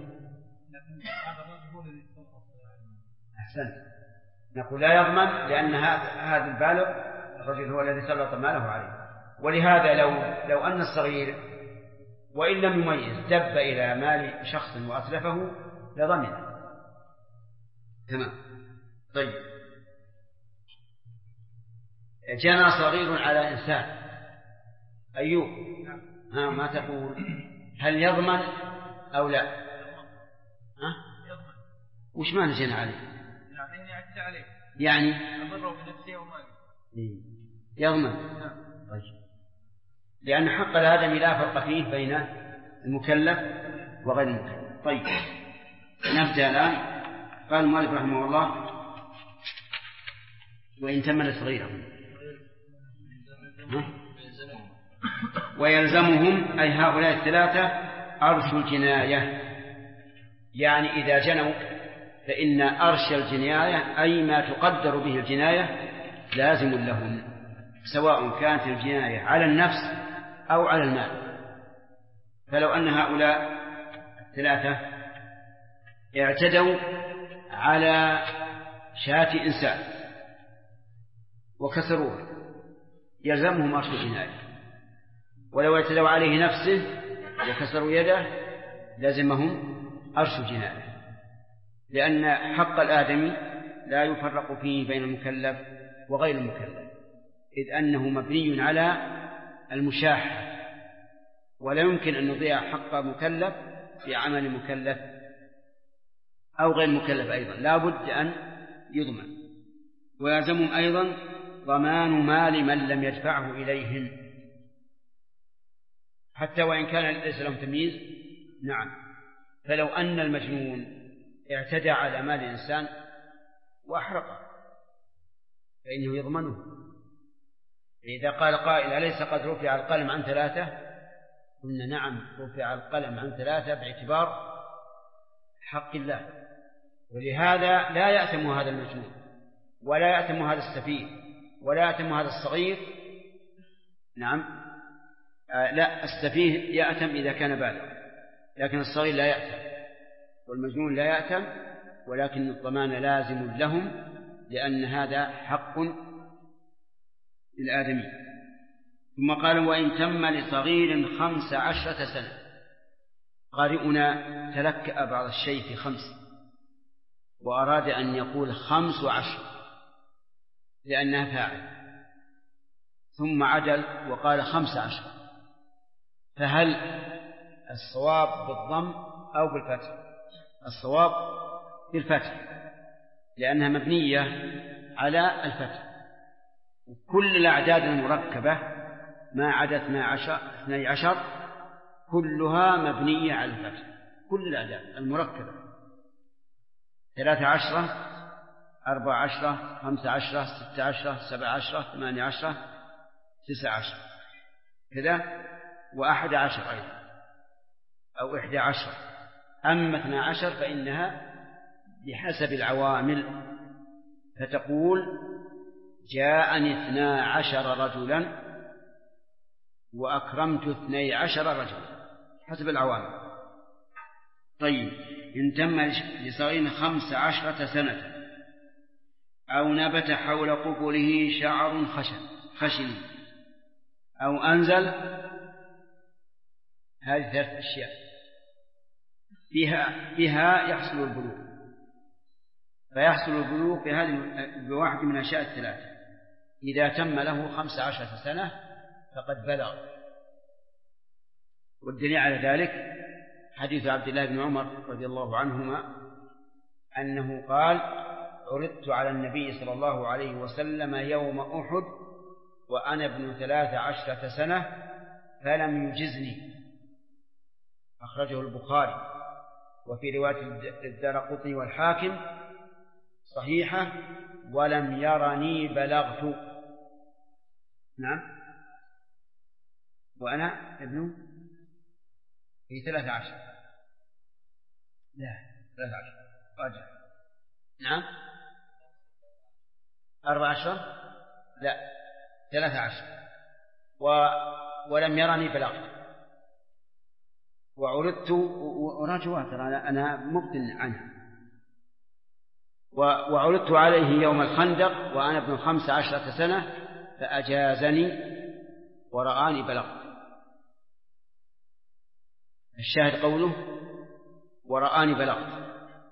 أحسن. نقول لا يضمن، لأن هذا البالغ الرجل هو الذي سلط ماله عليه. ولهذا لو أن الصغير وإن لم يميز دب إلى مال شخص وأتلفه لضمن. تمام. طيب، جنى صغير على إنسان. أيوب، ما تقول؟ هل يضمن أو لا؟ وش معنى جنى عليه؟ يعني أضره بنفسه وماله. يضمن. طيب، لأن حق الآدم لا فرق فيه بين المكلف وغير المكلف. طيب، نبدأ الآن. قال المؤلف رحمه الله: وإن تمن صغيرا ويلزمهم، أي هؤلاء الثلاثة، أرش الجناية. يعني إذا جنوا فإن أرش الجناية، أي ما تقدر به الجناية، لازم لهم، سواء كانت الجناية على النفس أو على المال. فلو أن هؤلاء الثلاثة اعتدوا على شاة إنسان وكسروه يلزمهم أرش الجناية، ولو اعتدوا عليه نفسه وكسروا يده لازمهم أرش الجناية، لأن حق الآدمي لا يفرق فيه بين المكلف وغير المكلف، إذ أنه مبني على المشاحة، ولا يمكن أن نضيع حق مكلف في عمل مكلف أو غير مكلف أيضا، لا بد أن يضمن. ويلزمهم أيضا ضمان مال من لم يدفعه إليهم، حتى وإن كان ليس لهم تمييز نعم. فلو أن المجنون اعتدى على مال الإنسان وأحرقه فإنه يضمنه. إذا قال قائل أليس قد رفع القلم عن 3؟ قلنا نعم، رفع القلم عن 3 باعتبار حق الله، ولهذا لا يأثم هذا المجنون ولا يأثم هذا السفيه ولا يأثم هذا الصغير. نعم، لا، السفيه يأثم إذا كان بالغ، لكن الصغير لا يأثم والمجنون لا يأثم، ولكن الضمان لازم لهم لأن هذا حق للآدمي. ثم قال وإن تم لصغير 15 سنة. قارئنا تلكأ بعض الشيء في 5 وأراد أن يقول 15 لأنها فاعل، ثم عدل وقال 15. فهل الصواب بالضم أو بالفتح؟ الصواب بالفتح لأنها مبنية على الفتح. وكل الأعداد المركبة ما عدا 12 كلها مبنية على الفتح، كل الأعداد المركبة 13 14 15 16 17 18 19 كذا، و11 أيضا أو 11. أما 12 فإنها بحسب العوامل، فتقول جاءني 12 رجلا وأكرمت 12 رجلا حسب العوامل. طيب، إن تم لصغير 15 سنة أو نبت حول قبله شعر خشن أو أنزل، هذه 3 أشياء بها يحصل البلوغ. فيحصل البلوغ بواحد من أشياء 3. إذا تم له 15 سنة فقد بلغ. والدليل على ذلك حديث عبد الله بن عمر رضي الله عنهما أنه قال عرضت على النبي صلى الله عليه وسلم يوم أحد وأنا ابن 13 سنة فلم يجزني. أخرجه البخاري. وفي رواية الدارقطني والحاكم صحيحة ولم يرني بلغت. نعم، وأنا ابن في 13. لا 13 راجع. نعم 14 لا 13 ولم يرني بلغت. وعرضت وراجعوا ترى أنا مبطن عنه. وعرضت عليه يوم الخندق وأنا ابن 15 سنة فأجازني ورآني بلغت. الشاهد قوله ورآني بلغت،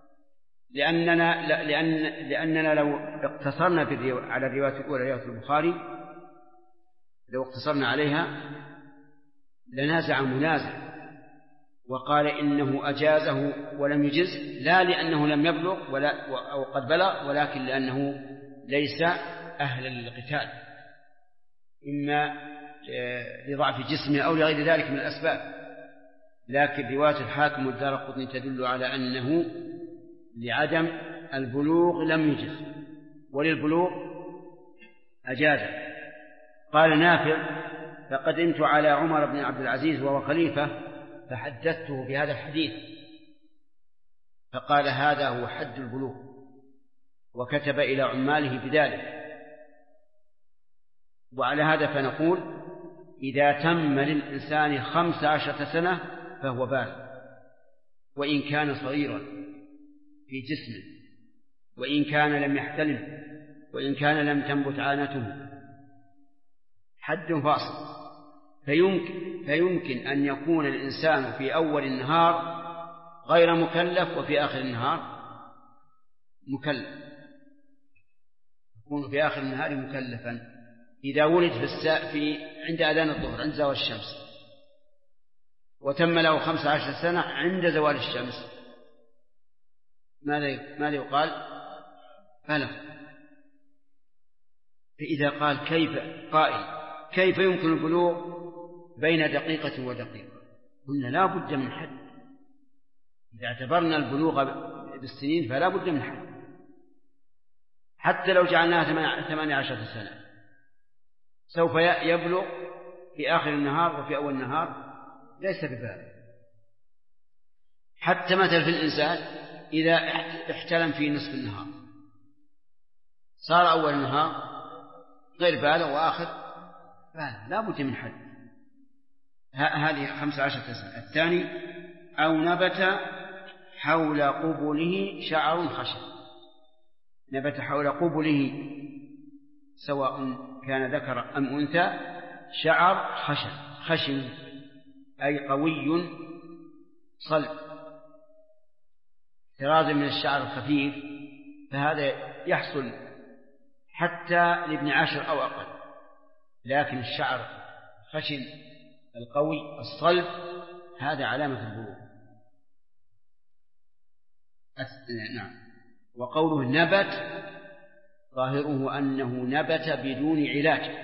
لأننا لو اقتصرنا على الرواية الأولى رواية البخاري، لو اقتصرنا عليها لنازع منازع وقال إنه أجازه ولم يجز، لا لأنه لم يبلغ أو قد بلغ، ولكن لأنه ليس أهلا للقتال، إما لضعف جسمه أو لغير ذلك من الأسباب. لكن رواية الحاكم والدارقطني تدل على أنه لعدم البلوغ لم يجز، وللبلوغ أجاز. قال نافع فقدمت على عمر بن عبد العزيز وهو خليفة فحدثته بهذا الحديث فقال هذا هو حد البلوغ، وكتب إلى عماله بذلك. وعلى هذا فنقول إذا تم للإنسان 15 سنة فهو بالغ، وإن كان صغيرا في جسمه، وإن كان لم يحتلم، وإن كان لم تنبت عانته، حد فاصل. فيمكن أن يكون الإنسان في أول النهار غير مكلف وفي آخر النهار مكلف، يكون في آخر النهار مكلفا. إذا ولد عند أذان الظهر عند زوال الشمس وتم له 15 سنة عند زوال الشمس، ماذا يقال؟ بلغ. فإذا قال كيف يمكن البلوغ بين دقيقة ودقيقة؟ قلنا لا بد من حد، إذا اعتبرنا البلوغ بالسنين فلا بد من حد، حتى لو جعلناها 18 سنة سوف يبلغ في آخر النهار وفي أول النهار، ليس ببالغ. حتى مثل في الإنسان إذا احتلم في نصف النهار صار أول النهار غير بالغ وآخر بالغ، لا بد من حد. هذه 15 سنة. الثاني أو نبت حول قبله شعر خشن. نبت حول قبله سواء كان ذكر أم أنثى شعر خشن أي قوي صلب، احترازا من الشعر الخفيف، فهذا يحصل حتى لابن 10 أو أقل. لكن الشعر خشن القوي الصلب هذا علامة البلوغ. نعم. وقوله نبت ظاهره أنه نبت بدون علاج.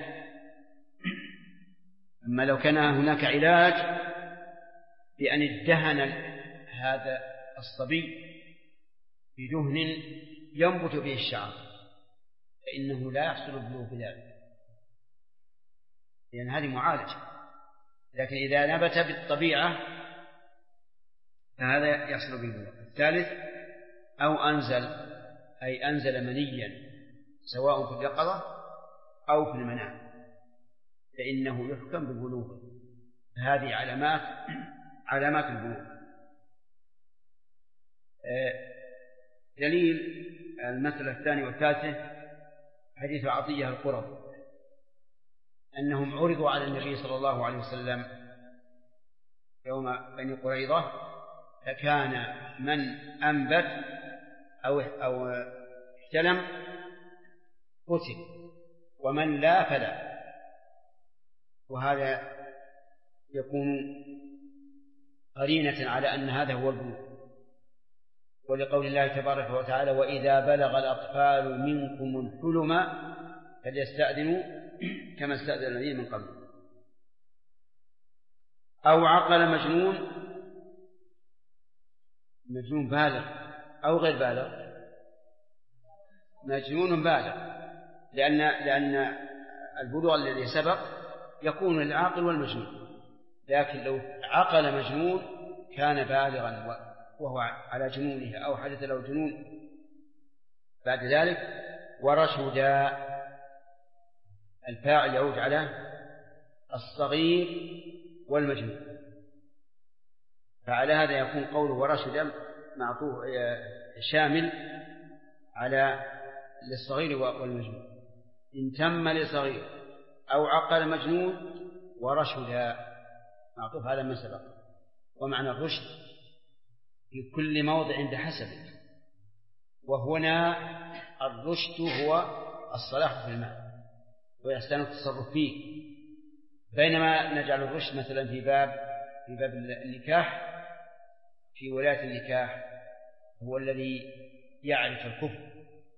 أما لو كان هناك علاج بأن ادهن هذا الصبي بدهن ينبت به الشعر فإنه لا يحصل البلوغ بذلك، لأن هذه معالجة. لكن إذا نبت بالطبيعة فهذا يحصل بالبلوغ. الثالث أو أنزل منيا سواء في اليقظة أو في المنام فإنه يحكم بالبلوغ. هذه علامات البلوغ. دليل المسألة الثانية والثالثة حديث عطية القرظ أنهم عرضوا على النبي صلى الله عليه وسلم يوم بني قريظة، فكان من أنبت أو احتلم قتل ومن لا فلا. وهذا يكون قرينة على أن هذا هو البلوغ، ولقول الله تبارك وتعالى وإذا بلغ الأطفال منكم الحلم فليستأذنوا كما استأذن الذين من قبل. أو عقل مجنون بالغ أو غير بالغ، مجنون بالغ، لأن البلوغ الذي سبق يكون للعاقل والمجنون. لكن لو عقل مجنون كان بالغا وهو على جنونه أو حدث له جنون بعد ذلك. ورشد الفاعل يعود على الصغير والمجنون، فعلى هذا يكون قوله ورشد معطوف شامل على للصغير والمجنون. إن تم لصغير أو عقل مجنون ورشد معطوف على ما سبق. ومعنى الرشد في كل موضع عند حسبه، وهنا الرشد هو الصلاح في المال ويحسن التصرف فيه، بينما نجعل الرشد مثلا في باب النكاح في ولاية النكاح هو الذي يعرف الكفر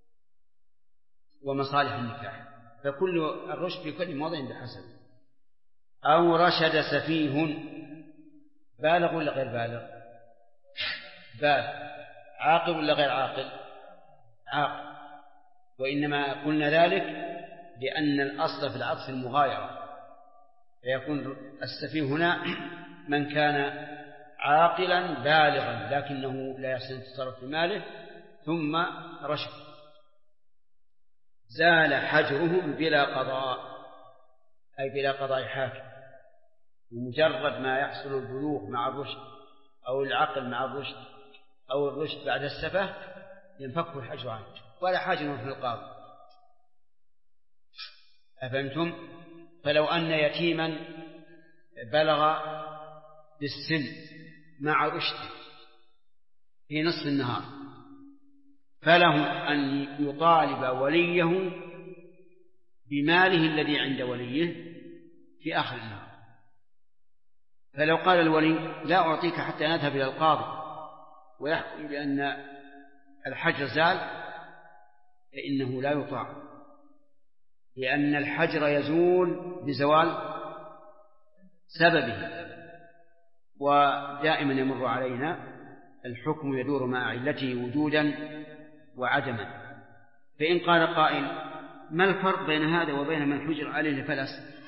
ومصالح النكاح، فكل الرشد في كل موضع عند حسبه. أو رشد سفيه بالغ ولا غير بالغ؟ بالغ. عاقل ولا غير عاقل؟ عاقل. وإنما قلنا ذلك لأن الأصل في العطف المغايرة، فيكون السفيه هنا من كان عاقلا بالغا لكنه لا يحسن التصرف في ماله ثم رشد. زال حجرهم بلا قضاء أي بلا قضاء حاكم، بمجرد ما يحصل البلوغ مع الرشد أو العقل مع الرشد أو الرشد بعد السفه ينفك الحجر عنه ولا حاجة في القاضي. أفهمتم؟ فلو أن يتيما بلغ بالسن مع رشده في نصف النهار فله أن يطالب وليه بماله الذي عند وليه في آخر النهار. فلو قال الولي لا أعطيك حتى نذهب إلى القاضي ويحكم بأن الحجر زال فإنه لا يطاع، لأن الحجر يزول بزوال سببه. ودائما يمر علينا الحكم يدور مع علته وجودا وعدما. فإن قال قائل: ما الفرق بين هذا وبين من حجر عليه لفلس؟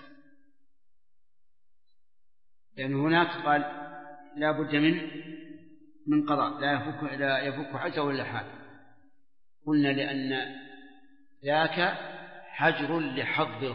لأن هناك قال لا بد من قضاء، لا يفك حجره إلا حال. قلنا لأن ذاك حجر لحظ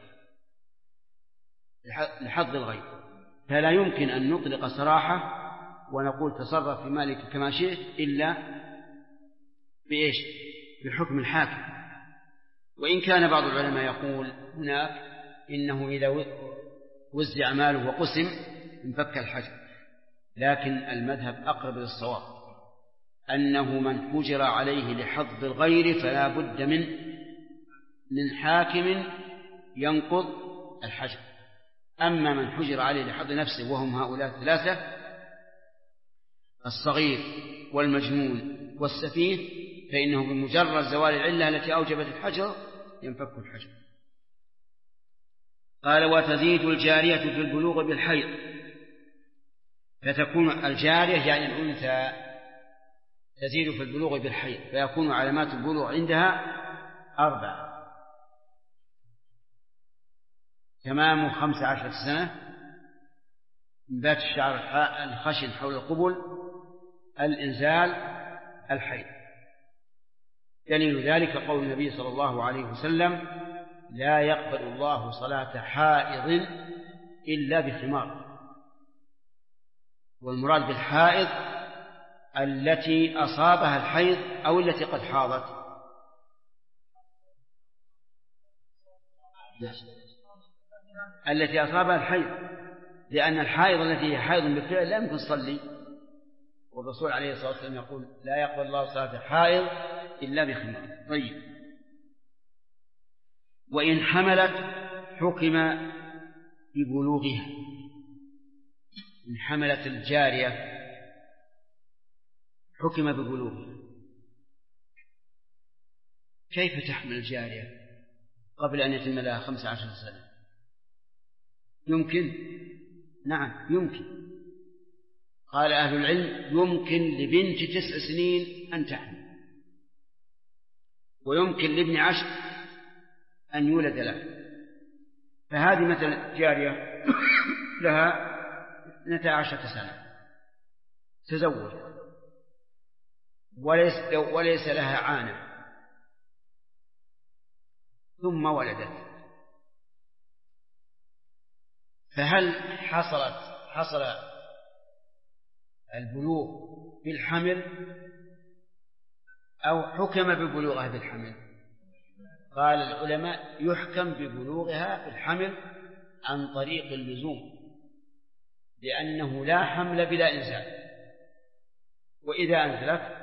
الغيب، فلا يمكن أن نطلق سراحة ونقول تصرف في مالك كما شئت إلا بإيش؟ بحكم الحاكم. وإن كان بعض العلماء يقول هناك إنه إذا وزع ماله وقسم انفك الحجر، لكن المذهب أقرب للصواب أنه من حجر عليه لحظ الغير فلا بد من حاكم ينقض الحجر. أما من حجر عليه لحظ نفسه وهم هؤلاء الثلاثة: الصغير والمجنون والسفيه، فإنه بمجرد زوال العلة التي أوجبت الحجر ينفك الحجر. قال: وتزيد الجارية في البلوغ بالحيض، فتكون الجارية يعني الأنثى تزيد في البلوغ بالحيض، فيكون علامات البلوغ عندها 4: تمام 15 سنة، انبات الشعر الخشن حول القبل، الإنزال، الحيض. دليل ذلك قول النبي صلى الله عليه وسلم: لا يقبل الله صلاة حائض إلا بخمار. والمراد بالحائض التي أصابها الحيض أو التي قد حاضت. التي أصابها الحيض، لأن الحائض التي هي حائض بالفعل لا يمكن تصلي، والرسول عليه الصلاة والسلام يقول: لا يقبل الله صلاة حائض إلا بخمار. طيب. وإن حملت حكم ببلوغها. إن حملت الجارية حكم ببلوغها. كيف تحمل الجارية قبل أن يتم لها 15 سنة؟ يمكن؟ نعم يمكن. قال أهل العلم: يمكن لبنت 9 سنين أن تحمل، ويمكن لابن 10 أن يولد له. فهذه مثلا جارية لها 12 سنة، تزوج وليس لها عانة، ثم ولدت، فهل حصل البلوغ بالحمل أو حكم ببلوغها بالحمل؟ قال العلماء: يحكم ببلوغها بالحمل عن طريق اللزوم، لأنه لا حمل بلا إنزال، وإذا أنزلت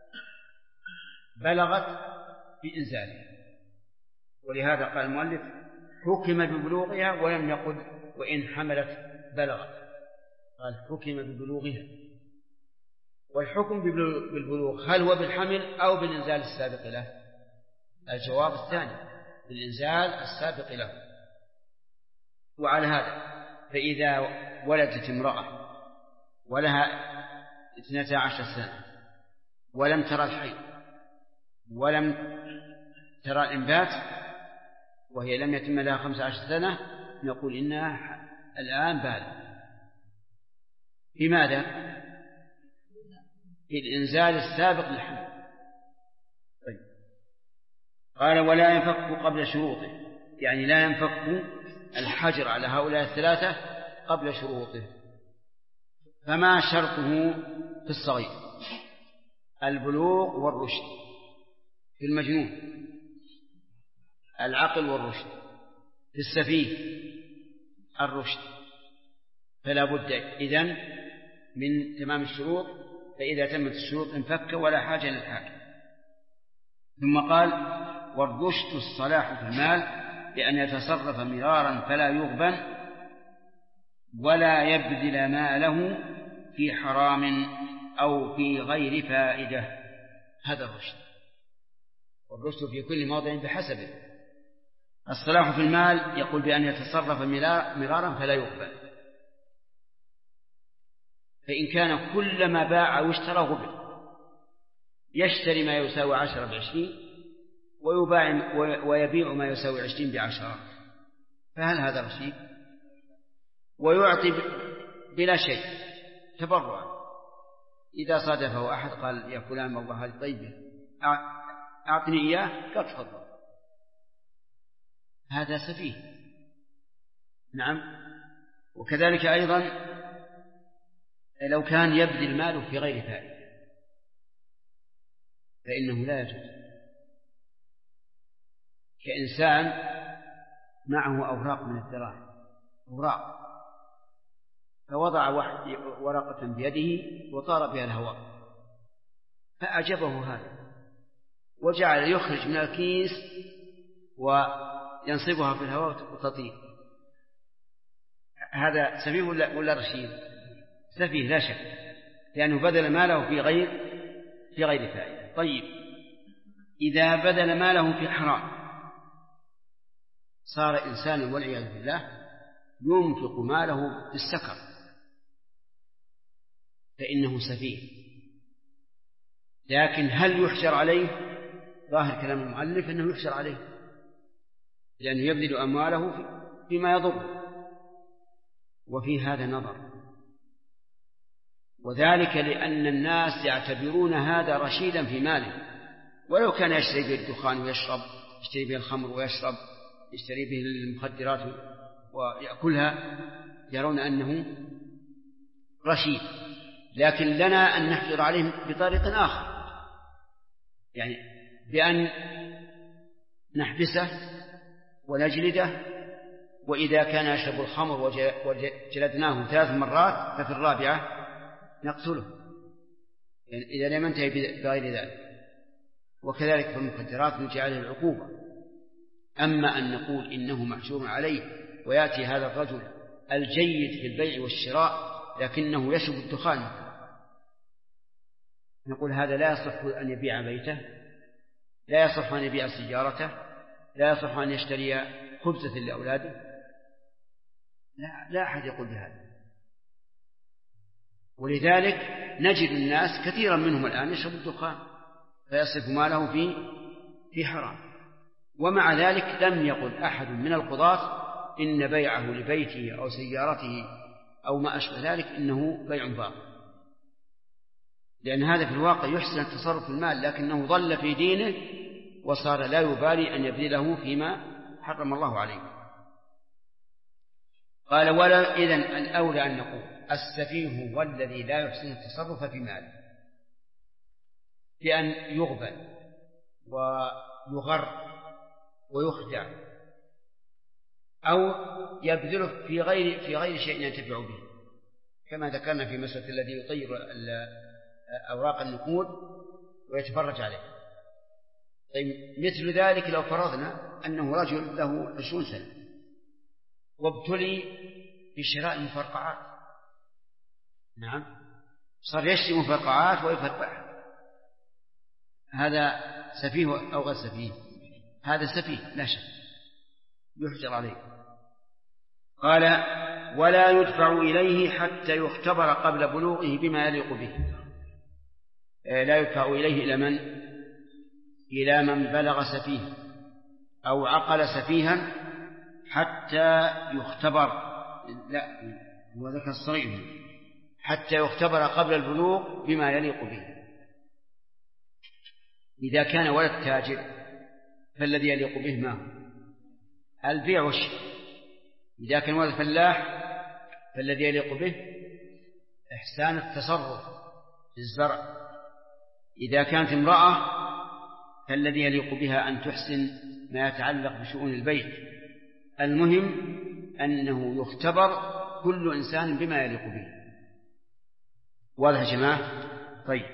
بلغت بإنزالها. ولهذا قال المؤلف: حكم ببلوغها، ولم يقل وإن حملت بلغت، قال حكم ببلوغها. والحكم بالبلوغ هل هو بالحمل أو بالإنزال السابق له؟ الجواب الثاني، بالإنزال السابق له. وعلى هذا فإذا ولدت امرأة ولها 12 سنة ولم ترى الحيض ولم ترى الإنبات وهي لم يتم لها 15 سنة، نقول إنها الآن بالغ. لماذا؟ الإنزال السابق للحمل. طيب. قال: ولا ينفك قبل شروطه، يعني لا ينفك الحجر على هؤلاء الثلاثة قبل شروطه. فما شرطه في الصغير؟ البلوغ والرشد. في المجنون العقل والرشد. في السفيه الرشد. فلا بد إذن من تمام الشروط، فإذا تمت الشروط انفك ولا حاجة للحاكم. ثم قال: والرشد الصلاح في المال بأن يتصرف مرارا فلا يغبن ولا يبذل ماله في حرام أو في غير فائدة. هذا الرشد، والرشد في كل موضع بحسبه. الصلاح في المال يقول بأن يتصرف مرارا فلا يغبن. فإن كان كلما باع أو اشترى غبن، يشتري ما يساوي 10 ب20 ويبيع ما يساوي 20 ب10، فهل هذا رشيد؟ ويعطي بلا شيء تبرعا. إذا صادفه أحد قال يا فلان والله هذه طيبة أعطني إياه، قال تفضل، هذا سفيه. نعم. وكذلك أيضا لو كان يبذل ماله في غير فائدة فإنه لا يجوز. كإنسان معه أوراق من الدراهم، أوراق، فوضع ورقة بيده وطار بها الهواء، فأعجبه هذا وجعل يخرج من الكيس وينصبها في الهواء وتطير. هذا سفيه ولا رشيد؟ سفيه لا شك، لأنه بذل ماله في غير فائدة. طيب، إذا بذل ماله في حرام صار إنسان والعياذ بالله ينفق ماله بالسكر، فإنه سفيه. لكن هل يحشر عليه؟ ظاهر كلام المؤلف أنه يحشر عليه، لأنه يبذل أمواله فيما يضر، وفي هذا نظر، وذلك لأن الناس يعتبرون هذا رشيدا في ماله، ولو كان يشتري به الدخان ويشرب، يشتري به الخمر ويشرب، يشتري به المخدرات ويأكلها، يرون أنه رشيد. لكن لنا أن نحجر عليهم بطريق آخر، يعني بأن نحبسه ونجلده، وإذا كان يشرب الخمر وجلدناه 3 مرات ففي الرابعة نقتله، يعني إذا لم ينتهي بغير ذلك. وكذلك في المخدرات نجعل عليه العقوبة. أما أن نقول إنه محجور عليه ويأتي هذا الرجل الجيد في البيع والشراء لكنه يشرب الدخان، نقول هذا لا يصح أن يبيع بيته، لا يصح أن يبيع سيارته، لا يصح أن يشتري خبزة لأولاده، لا أحد يقول بهذا. ولذلك نجد الناس كثيرا منهم الآن يشرب الدخان فيصرف ماله في حرام. ومع ذلك لم يقل أحد من القضاة إن بيعه لبيته أو سيارته أو ما أشبه ذلك إنه بيع باطل، لأن هذا في الواقع يحسن التصرف في المال، لكنه ضل في دينه وصار لا يبالي أن يبذله فيما حرم الله عليه. قال ولا إذن الأولى أن نقول السفيه هو الذي لا يحسن التصرف في ماله، بأن يغبن ويغر ويخدع أو يبذله في غير شيء ينتفع به، كما ذكرنا في مسألة الذي يطير أوراق النقود ويتفرج عليه. طيب، مثل ذلك لو فرضنا أنه رجل له 20 سنة وابتلي بشراء المفرقعات، نعم، صار يشتري مفرقعات ويفرقعها، هذا سفيه أو غير سفيه؟ هذا سفيه لا شك، يحجر عليه. قال ولا يدفع إليه حتى يختبر قبل بلوغه بما يليق به. لا يدفع إليه إلى من بلغ سفيه أو عقل سفيها حتى يختبر، لا هو ذكر الصريح، حتى يختبر قبل البلوغ بما يليق به. إذا كان ولد تاجر فالذي يليق به ما هو؟ البيع والشراء. إذا كان ولد فلاح فالذي يليق به إحسان التصرف في الزرع. إذا كانت امرأة فالذي يليق بها أن تحسن ما يتعلق بشؤون البيت. المهم أنه يختبر كل إنسان بما يليق به. واضح يا جماعة؟ طيب،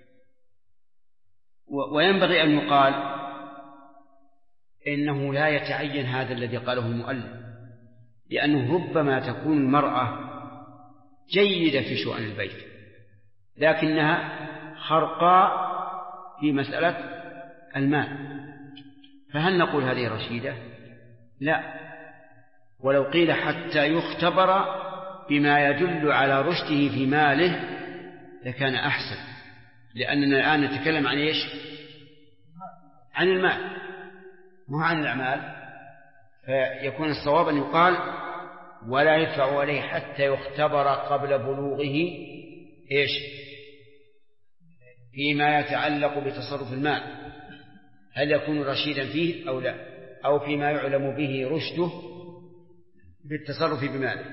وينبغي أن يقال إنه لا يتعين هذا الذي قاله المؤلف، لأنه ربما تكون المرأة جيدة في شؤون البيت لكنها خرقاء في مسألة المال، فهل نقول هذه رشيدة؟ لا. ولو قيل حتى يختبر بما يدل على رشده في ماله لكان أحسن، لأننا الآن نتكلم عن إيش؟ عن المال مو عن الأعمال، فيكون الصواب أن يقال ولا يدفع عليه حتى يختبر قبل بلوغه إيش؟ فيما يتعلق بتصرف المال، هل يكون رشيدا فيه أو لا، أو فيما يعلم به رشده بالتصرف بماله.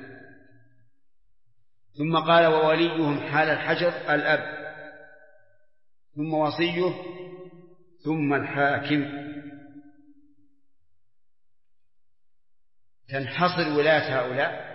ثم قال ووليهم حال الحجر الأب، ثم وصيه، ثم الحاكم. تنحصر ولاية هؤلاء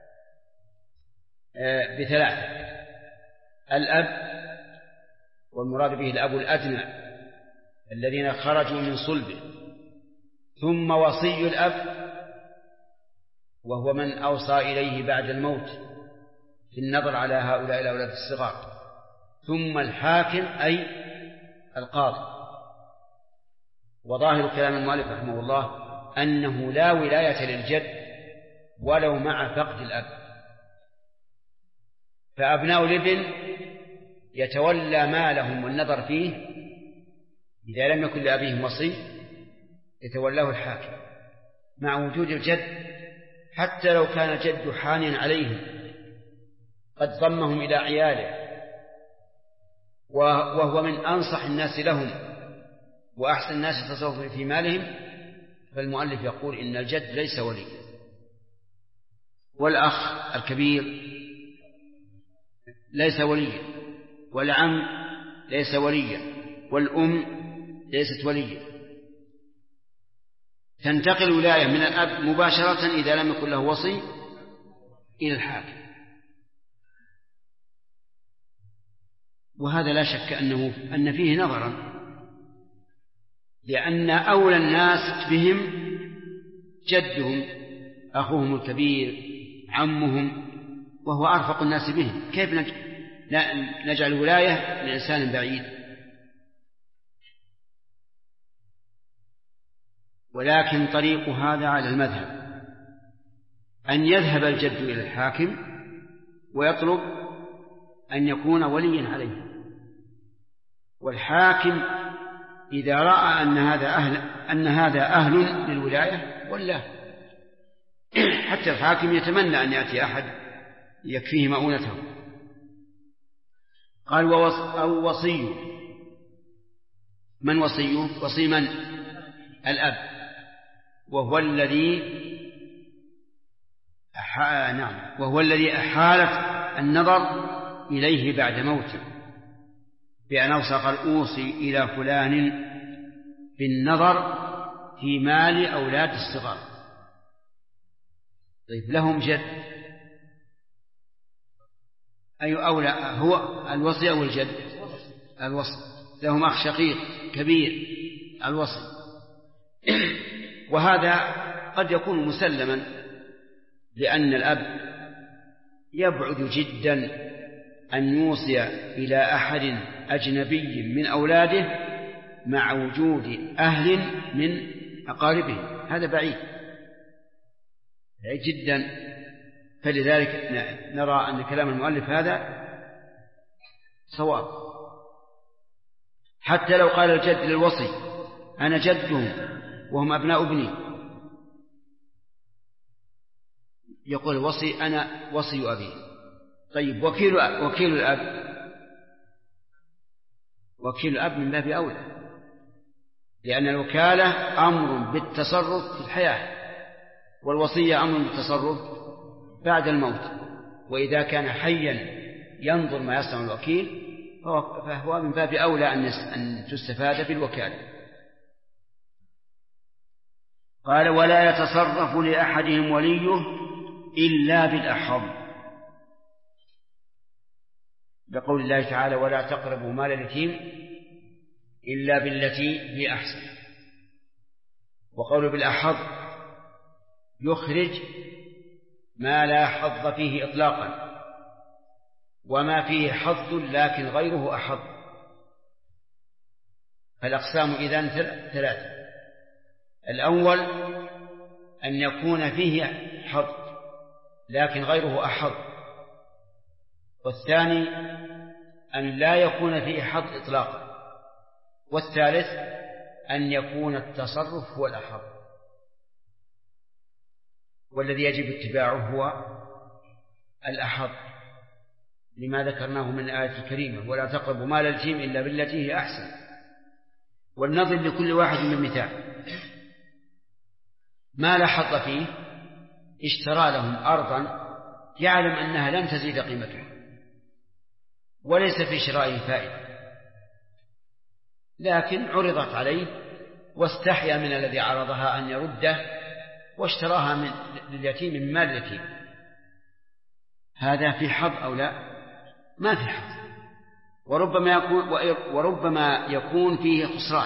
بثلاثة: الأب، والمراد به الأب الأدنى الذين خرجوا من صلبه، ثم وصي الأب وهو من أوصى إليه بعد الموت في النظر على هؤلاء الأولاد الصغار، ثم الحاكم أي القاضي. وظاهر كلام المؤلف رحمه الله أنه لا ولاية للجد ولو مع فقد الأب، فأبناء الابن يتولى مالهم والنظر فيه إذا لم يكن لأبيهم وصي يتولاه الحاكم مع وجود الجد، حتى لو كان الجد حانيا عليهم قد ضمهم إلى عياله وهو من أنصح الناس لهم وأحسن الناس تصرفا في مالهم، فالمؤلف يقول إن الجد ليس ولي. والأخ الكبير ليس وليا، والعم ليس وليا، والأم ليست وليا. تنتقل الولاية من الأب مباشرة إذا لم يكن له وصي إلى الحاكم. وهذا لا شك أن فيه نظرا، لأن أولى الناس بهم جدهم، أخوهم الكبير، عمهم، وهو أرفق الناس بهم. كيف نجعل ولاية لإنسان بعيد؟ ولكن طريق هذا على المذهب أن يذهب الجد إلى الحاكم ويطلب أن يكون وليا عليه، والحاكم إذا رأى أن هذا أهل للولاية ولا حتى الحاكم يتمنى أن يأتي أحد يكفيه مؤونته. قال أو وصيه. من وصيه؟ وصي من؟ الأب، وهو الذي أحالت النظر إليه بعد موته بأن أوصى أوصي إلى فلان بالنظر في مال أولاد الصغار. طيب لهم جد، أي أولى هو الوصي أو الجد؟ الوصي. لهم أخ شقيق كبير، الوصي. وهذا قد يكون مسلما، لأن الأب يبعد جدا أن يوصي إلى أحد أجنبي من أولاده مع وجود أهل من أقاربه، هذا بعيد جدا. فلذلك نرى أن كلام المؤلف هذا صواب. حتى لو قال الجد للوصي أنا جدهم وهم أبناء ابني، يقول الوصي أنا وصي أبي. طيب وكيل الأب من باب أولى، لأن الوكالة أمر بالتصرف في الحياة، والوصية أمر بالتصرف بعد الموت. وإذا كان حيا ينظر ما يصنع الوكيل فهو من باب أولى أن تستفاد بالوكالة. قال ولا يتصرف لأحدهم وليه إلا بالأحظ، بقول الله تعالى ولا تقربوا مال اليتيم إلا بالتي هي أحسن. وقول بالأحظ يخرج ما لا حظ فيه إطلاقا، وما فيه حظ لكن غيره أحظ. فالأقسام إذن ثلاثة: الأول أن يكون فيه حظ لكن غيره أحظ، والثاني أن لا يكون فيه حظ إطلاقا، والثالث أن يكون التصرف هو الأحظ، والذي يجب اتباعه هو الأحظ لما ذكرناه من الآية الكريمة: ولا تقربوا مال اليتيم إلا بالتي هي أحسن. ولنضرب لكل واحد من مثال: ما لا حظ فيه اشترى لهم أرضا يعلم أنها لن تزيد قيمتها وليس في شرائه فائدة، لكن عرضت عليه واستحيا من الذي عرضها أن يرده واشتراها لليتيم من مال اليتيم. هذا في حظ أو لا؟ ما في حظ، وربما يكون فيه خسران.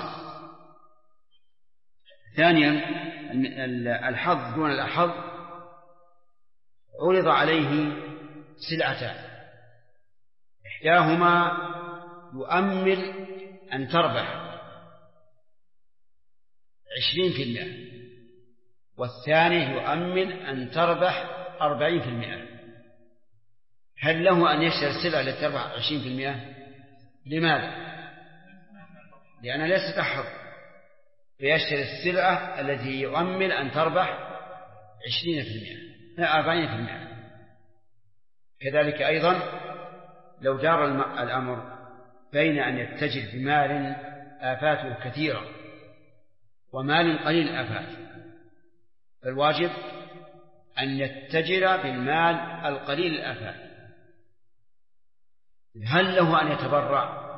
ثانيا الحظ دون الأحظ: عرض عليه سلعتان، إحداهما يؤمل أن تربح 20%، والثاني يؤمل أن تربح 40%. هل له أن يشتري السلعة التي تربح 20%؟ لماذا؟ لأنها ليست أحظ، فيشتري السلعة التي يؤمل أن تربح 40%. كذلك أيضا لو دار الأمر بين أن يتجر بمال آفاته كثيرة ومال قليل الآفات، فالواجب أن يتجر بالمال القليل الآفات. هل له أن يتبرع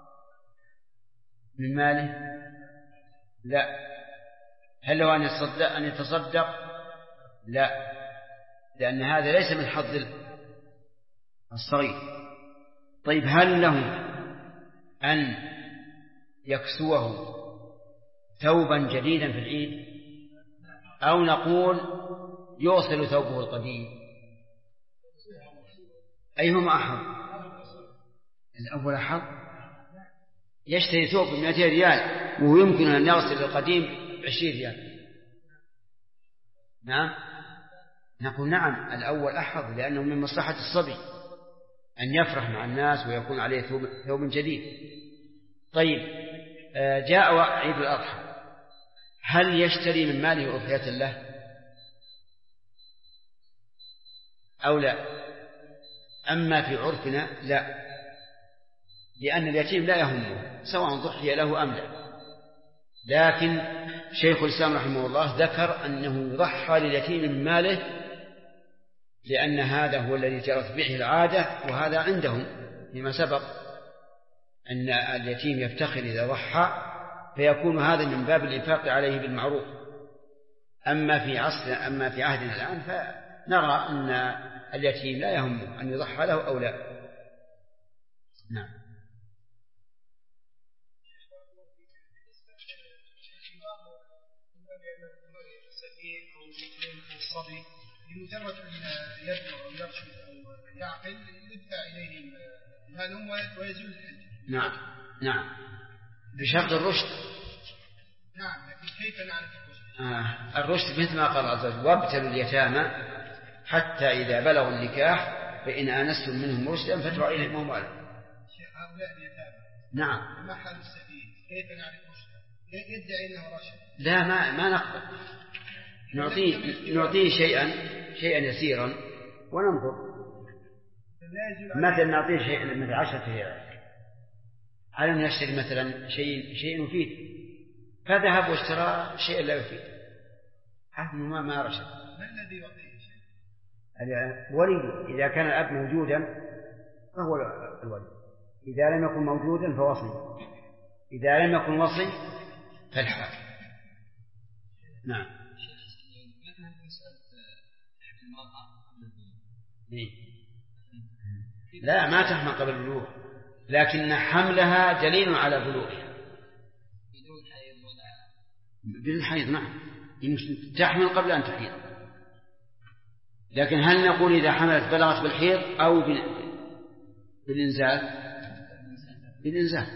من ماله؟ لا. هل له أن يتصدق؟ لا، لأن هذا ليس من حظ الصغير. طيب هل له أن يكسوه ثوبا جديدا في العيد، أو نقول يوصل ثوبه القديم؟ أيهما أحظ؟ الأول أحظ. يشتري ثوب ب200 ريال وهو يمكن أن يغسل القديم 20 ريال. نعم، نقول نعم الأول أحظ، لأنه من مصلحة الصبي أن يفرح مع الناس ويكون عليه ثوب جديد. طيب جاء عيد الأضحى، هل يشتري من ماله أضحية له أو لا؟ أما في عرفنا لا، لأن اليتيم لا يهمه سواء ضحي له أم لا. لكن شيخ الإسلام رحمه الله ذكر أنه يضحى لليتيم من ماله، لأن هذا هو الذي جرت به العادة، وهذا عندهم فيما سبق أن اليتيم يفتخر إذا ضحى، فيكون هذا من باب الإنفاق عليه بالمعروف. أما في عهدنا الآن فنرى أن اليتيم لا يهمه أن يضحى له أو لا. نعم. الصبي بمجرد أن يبلغ أو يرشد أو يعقل يدفع إليه مالهم ويزول الحج. نعم بشرط الرشد. نعم، لكن كيف نعرف الرشد؟ الرشد مثل ما قال عز وجل: وابتلوا اليتامى حتى إذا بلغوا النكاح فإن آنستم منهم رشدا فادفعوا إليهم أموالهم. هؤلاء اليتامى نعم ما حال السبيل؟ كيف نعرف رشدا؟ يدعي أنه رشد. لا، ما نقبل. نعطيه شيئا يسيرا وننظر. مثلا نعطيه شيء مثل 10 ريال على أن يشتري مثلا شيء مفيد، فذهب واشترى شيئا لا يفيد، هذا ما رشد. ما الذي يعطيه شيء؟ ولي. إذا كان الأب موجودا فهو الولي، إذا لم يكن موجودا فوصي، إذا لم يكن وصي فالحاكم. نعم. لا، ما تحمل قبل البلوغ، لكن حملها دليل على بلوغها بدون حيض. نعم، تحمل قبل أن تحيض، لكن هل نقول إذا حملت بلغت بالحيض أو بالإنزال؟ بالإنزال.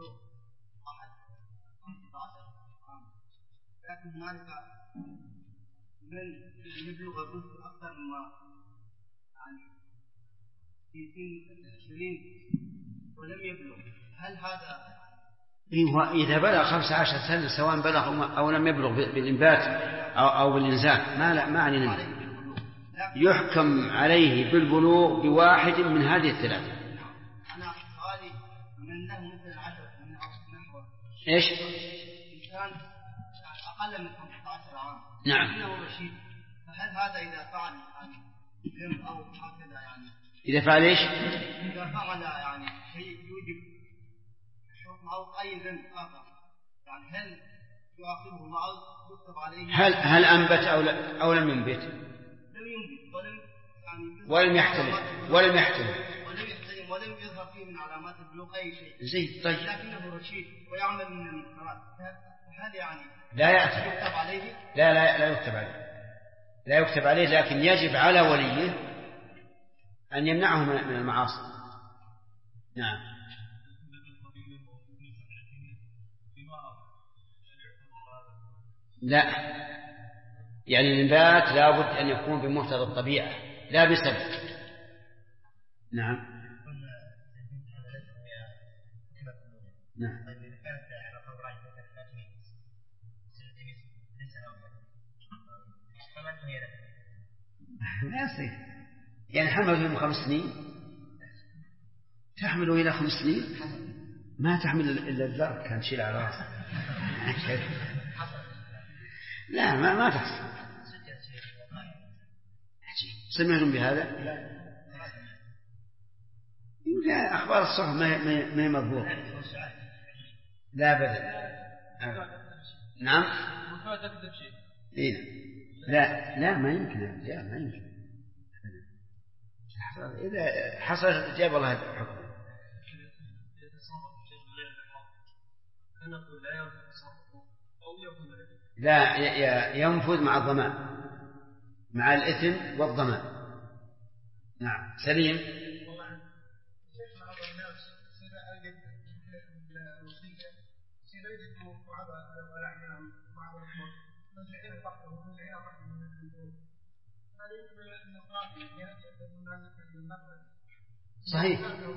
هنالك من يبلغ الرشد أكثر ما يعني في سن 20 ولم يبلغ، هل هذا إذا بلغ 15 سنة سواء بلغ أو لم يبلغ بالإنبات أو بالإنزال ما علينا منه، يحكم عليه بالبلوغ بواحد من هذه الثلاثة. أنا سؤالي من له مثل 10 من نحو إيش؟ إنسان أقل من 15 عام نعم. إنه رشيد، فهل هذا إذا فعل ذنب أو هكذا يعني إذا فعل إيش؟ إذا فعل يعني شيء يوجب حكم أو أي ذنب آخر يعني هل يعاقبه الله أو يكتب عليه؟ هل أنبت أو لم ينبت؟ لم ينبت ولم يحتلم ولم ولم يظهر فيه من علامات البلوغ أي شيء. زين طيب. لكنه رشيد ويعمل من المنكرات، هل يعني لا يكتب عليه؟ لا يكتب عليه، لا يكتب عليه، لكن يجب على وليه أن يمنعه من المعاصي. نعم. لا، يعني النبات لابد أن يكون بمقتضى الطبيعة لا بسبب. نعم. نعم. لا يصير، يعني حمله من 5 سنين تحمله إلى 5 سنين ما تحمل إلا الذر كان شيل على راسه. لا ما تحصل. سمعتم بهذا؟ يمكن أخبار الصحف ما هي مضبوطة. لا أبدا. نعم. إيه. لا ما يمكن. لا ما يمكن. إذا حصل جاب الله الحكم. لا ينفذ مع الضمان، مع الإثم والضمان. نعم. سليم. صحيح.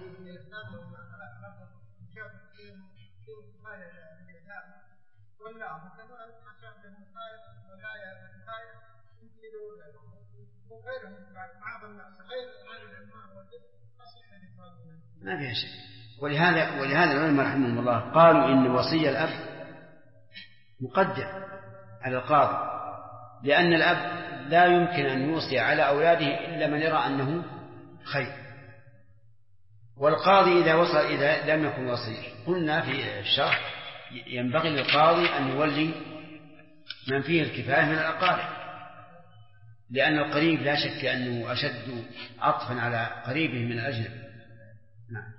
ما فيها شيء. ولهذا العلماء رحمهم الله قالوا إن وصي الأب مقدم على القاضي، لأن الأب لا يمكن أن يوصي على أولاده إلا من يرى أنه خير، والقاضي إذا لم يكن وصيا قلنا في الشرح ينبغي للقاضي أن يولي من فيه الكفاية من الأقارب، لأن القريب لا شك أنه أشد عطفا على قريبه من الأجنبي. نعم.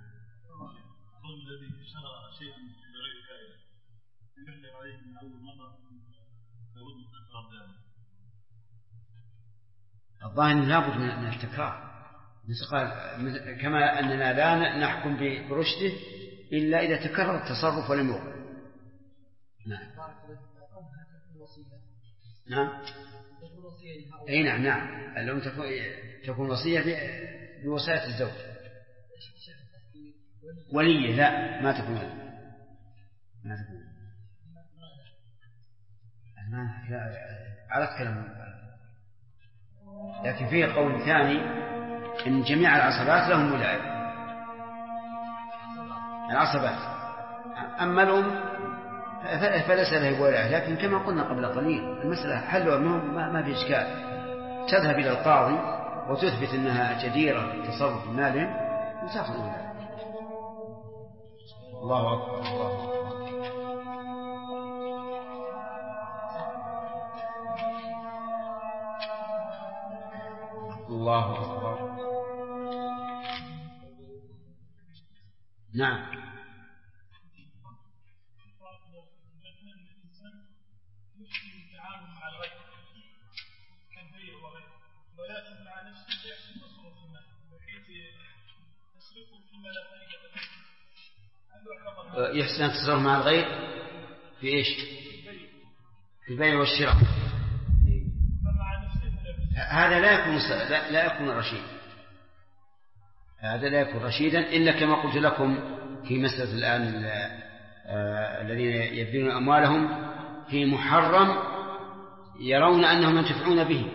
الظاهر لابد من التكرار، كما أننا لا نحكم برشده إلا إذا تكرر التصرف ولم يغفر. نعم. نعم. أي نعم. الأم تكون وصية بوصاية الزوج. ولية لا ما تكون ولية. لا على كلام، لكن فيه قول ثاني إن جميع العصبات لهم ولاية. العصبات أما الأم فليس له ولاية، لكن كما قلنا قبل قليل المسألة حلوة ما في إشكال، تذهب إلى القاضي وتثبت أنها جديرة بتصرف مالهم وتأخذ ولاية. الله أكبر. الله أكبر. نعم. يحسن التصرف مع الغير في إيش؟ في البيع والشراء. هذا لا يكون رشيدا. هذا لا يكون رشيدا إلا كما قلت لكم في مسألة الآن الذين يبذلون أموالهم في محرم يرون أنهم ينتفعون به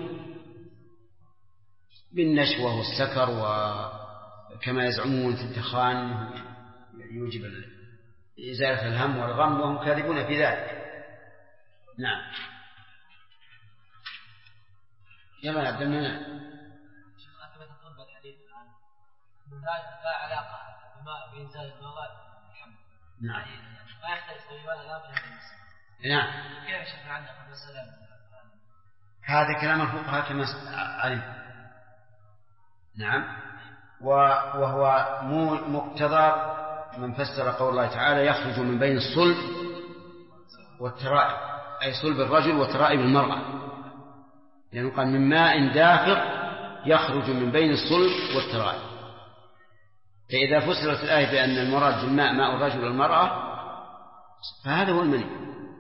بالنشوة والسكر، وكما يزعمون في الدخان يوجب إزالة الهم والغم، وهم كاذبون في ذلك. نعم. يلا عبد المنان. شيخ أنت تقبل الحديث الآن لا علاقة بإنزال المواد الحمد. نعم. ما يختلف بماذا لا بهذا المسألة. نعم. كيف شيخ عندك المسألة؟ هذا كلام الفقهاء كما علم. نعم. وهو مقتضى من فسر قول الله تعالى يخرج من بين الصلب والترائب، أي صلب الرجل وترائب المرأة، لأنه قال من ماء دافق يخرج من بين الصلب والترائب. فإذا فسرت الآية بأن المراد بالماء ماء الرجل والمرأة فهذا هو المني.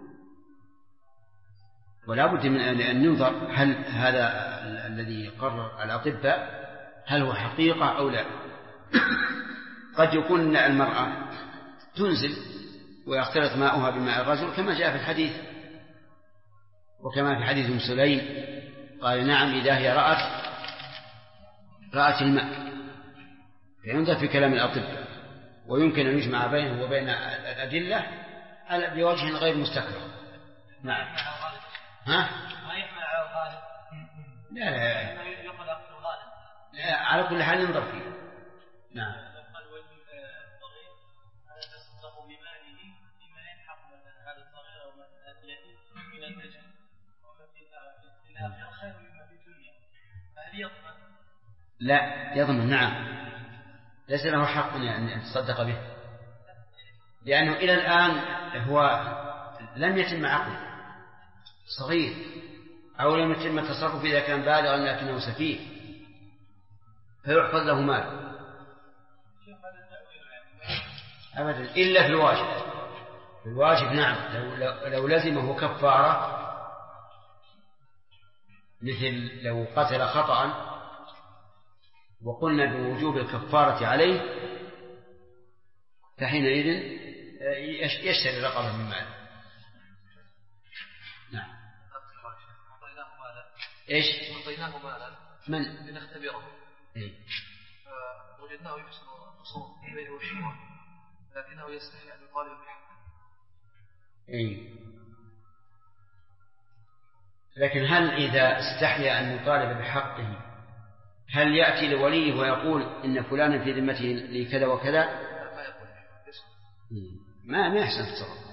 ولا بد من أن ننظر هل هذا الذي قرر الأطباء هل هو حقيقة أو لا. قد يكون المرأة تنزل ويختلط ماؤها بماء الرجل كما جاء في الحديث، وكما في حديث ام سليم قال نعم إذا هي رأت الماء. فينظر في كلام الأطباء، ويمكن أن يجمع بينه وبين الأدلة بوجه غير مستكره. نعم. ها؟ ما يحمل على الغالب. لا يقول أخذ الغالب. لا، على كل حال ننظر فيه. نعم. لا يضمن. نعم. ليس له حق أن يتصدق به، لأنه إلى الآن هو لم يتم عقله، صغير، أو لم يتم التصرف إذا كان بالغا لكنه سفيه فيحفظ له مال أبدا إلا في الواجب. في الواجب نعم، لو لزمه كفارة، مثل لو قتل خطأ وقلنا بوجوب الكفارة عليه فحينئذ يشتري رقبة من ماله. نعم. ايش؟ أعطيناه مالا من؟ لنختبره. وجدناه يحسن الخصوم في بينه والشراء، لكنه يستحي أن يطالب بحقه. لكن هل إذا استحي أن يطالب بحقه هل يأتي لوليه ويقول إن فلانا في ذمته لي كذا وكذا؟ ما يحسن التصرف،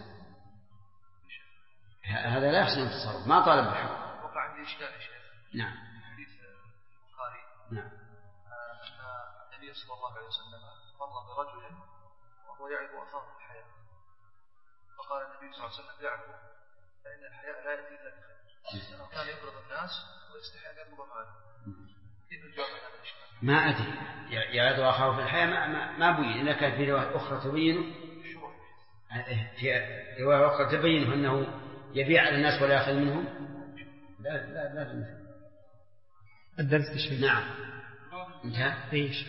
هذا لا يحسن التصرف، ما طالب بحق. وقع عندي إشكال يا شيخ. نعم. حديث البخاري. نعم. أن النبي صلى الله عليه وسلم مر برجل وهو يعرف أخاه في الحياة، فقال النبي صلى الله عليه وسلم يعرف فإن الحياء لا يأتي إلا بخير، لأنه كان يقرض الناس ويستحي أن يطلب ماله. كيف الجواب عن هذا الإشكال؟ ما أدري، يعرض أخاه في الحياة ما بين، إلا كان في رواية أخرى تبينه، في رواية أخرى تبينه أنه يبيع على الناس ولا يأخذ منهم. لا الدرس الشيء. نعم. انتهى. ايش؟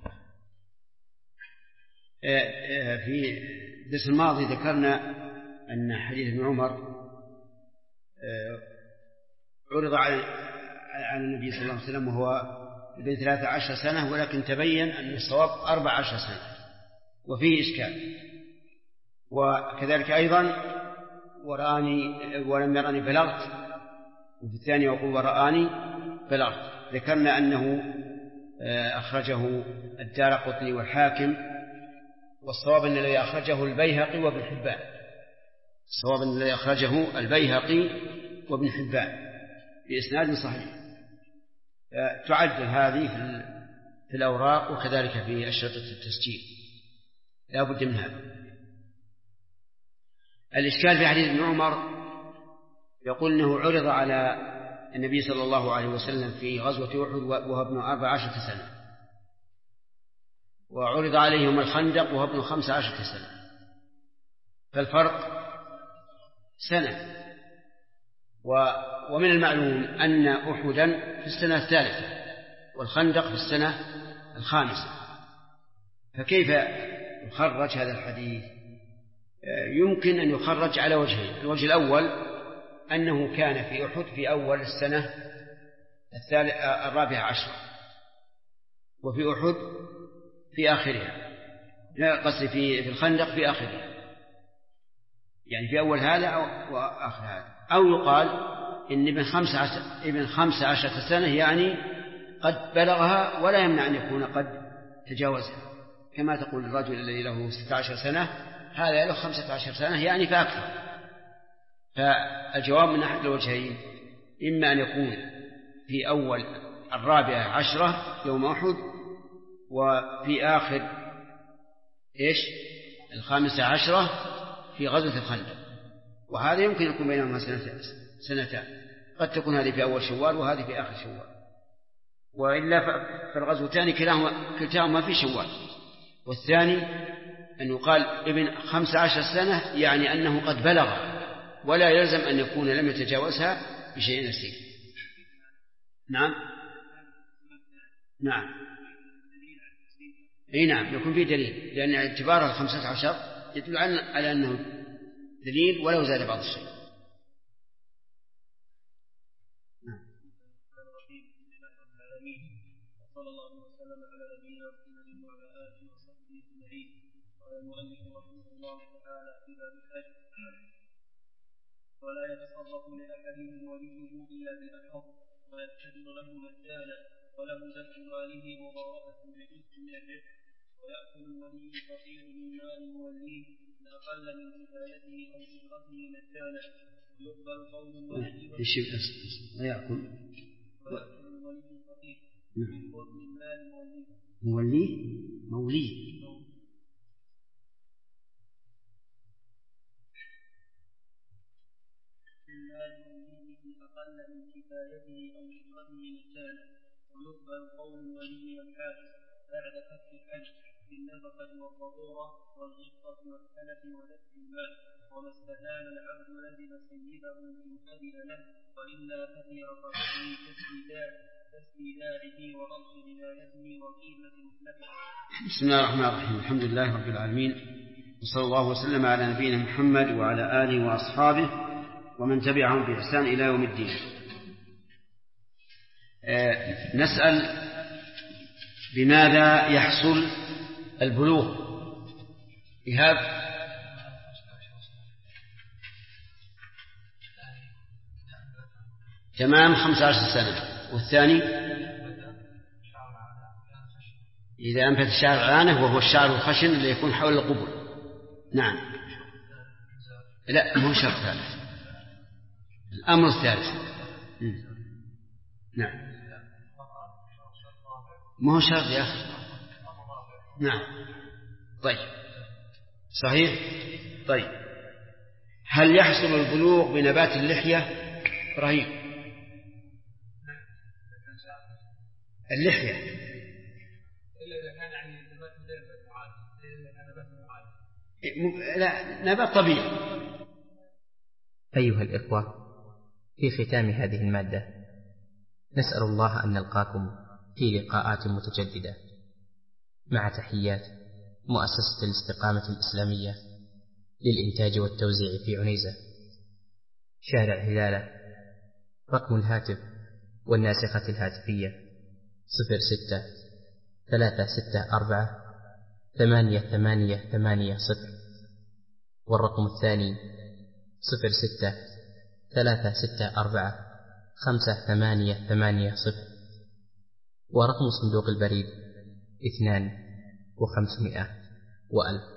في الدرس الماضي ذكرنا أن حديث ابن عمر عرض على النبي صلى الله عليه وسلم وهو ابن 13 سنة، ولكن تبين أن الصواب 14 سنة، وفيه إشكال. وكذلك أيضا ورآني ولم يراني بلغت، وفي الثاني يقول ورآني بلغت. ذكرنا أنه أخرجه الدارقطني والحاكم، والصواب أن الذي أخرجه البيهقي وابن حبان. الصواب أن الذي أخرجه البيهقي وابن حبان بإسناد صحيح. تعدل هذه في الأوراق وكذلك في أشرطة التسجيل، لا بد من هذا. الإشكال في حديث ابن عمر يقول أنه عرض على النبي صلى الله عليه وسلم في غزوة أحد وهو ابن 14 سنة، وعرض عليه يوم الخندق وهو ابن 15 سنة، فالفرق سنة. ومن المعلوم أن أحدا في السنة الثالثة والخندق في السنة الخامسة، فكيف يخرج هذا الحديث؟ يمكن أن يخرج على وجهين. الوجه الأول أنه كان في أحد في أول السنة 14 وفي أحد في آخرها، قصدي في الخندق في آخرها، يعني في أول هذا أو آخر هذا. أو يقال إن ابن 15 سنة يعني قد بلغها ولا يمنع أن يكون قد تجاوزها، كما تقول الرجل الذي له 16 سنة هذا له 15 سنة يعني فأكثر. فالجواب من أحد الوجهين، إما أن يكون في أول 14 يوم أحد وفي آخر 15 في غزوة الخندق، وهذا يمكن يكون بينهما سنتان، قد تكون هذه في أول شوال وهذه في آخر شوال، وإلا فالغزوتان كلتاهما في شوال. والثاني أن يقال ابن 15 سنة يعني أنه قد بلغ ولا يلزم أن يكون لم يتجاوزها بشيء يسير. نعم نعم أي نعم يكون فيه دليل، لأن اعتبار 15 يدل على أنه دليل ولو زاد بعض الشيء. صلى الله وسلم على نبينا محمد وعلى آله وصحبه أجمعين. قال المؤلف رحمه الله تعالى في باب الحج: ولا يتصرف لأحدهم وليه إلا بالأحق، ويتخذ له مجانا، وله دفع ماله مضاربة بجزء من الربح، ويأكل الولي الفقير من مال موليه إن أقل من كفايته أو أجرته مجانا، ويقبل قول الولي ويأكل الولي الفقير من مال موليه أقل من كفايته أو أجرته مجانا، ويقبل قول الولي والحاكم بعد فتح الحج بالنفقة والضرورة والغبطة والسلف ودفع المال، وما استدان العبد لزم سيده إن أذن له، وإلا ففي رقبته تسديداره ورأس جنايته وقيمة مطلقه. بسم الله الرحمن الرحيم. الحمد لله رب العالمين، وصلى الله وسلم على نبينا محمد وعلى آله وأصحابه ومن تبعهم بإحسان إلى يوم الدين. نسأل: بماذا يحصل البلوغ؟ إيهاب؟ تمام 15 سنة. والثاني إذا أنبت الشعر عانه وهو الشعر الخشن اللي يكون حول القبل. نعم. لا مو شرط ثالث، الأمر الثالث. نعم ما هو شرط يا أخي. نعم طيب صحيح. طيب هل يحصل البلوغ بنبات اللحية؟ إبراهيم. اللحية إلا إذا كان يعني نبات غير معاد، إلا كان نبات معاد. لا نبات طبيعي. أيها الإخوة، في ختام هذه المادة نسأل الله أن نلقاكم في لقاءات متجددة، مع تحيات مؤسسة الاستقامة الإسلامية للإنتاج والتوزيع في عنيزة، شارع هلالة. رقم الهاتف والناسخة الهاتفية 06-364-8880، والرقم الثاني 06-364-5880، ورقم صندوق البريد 2500 و1000.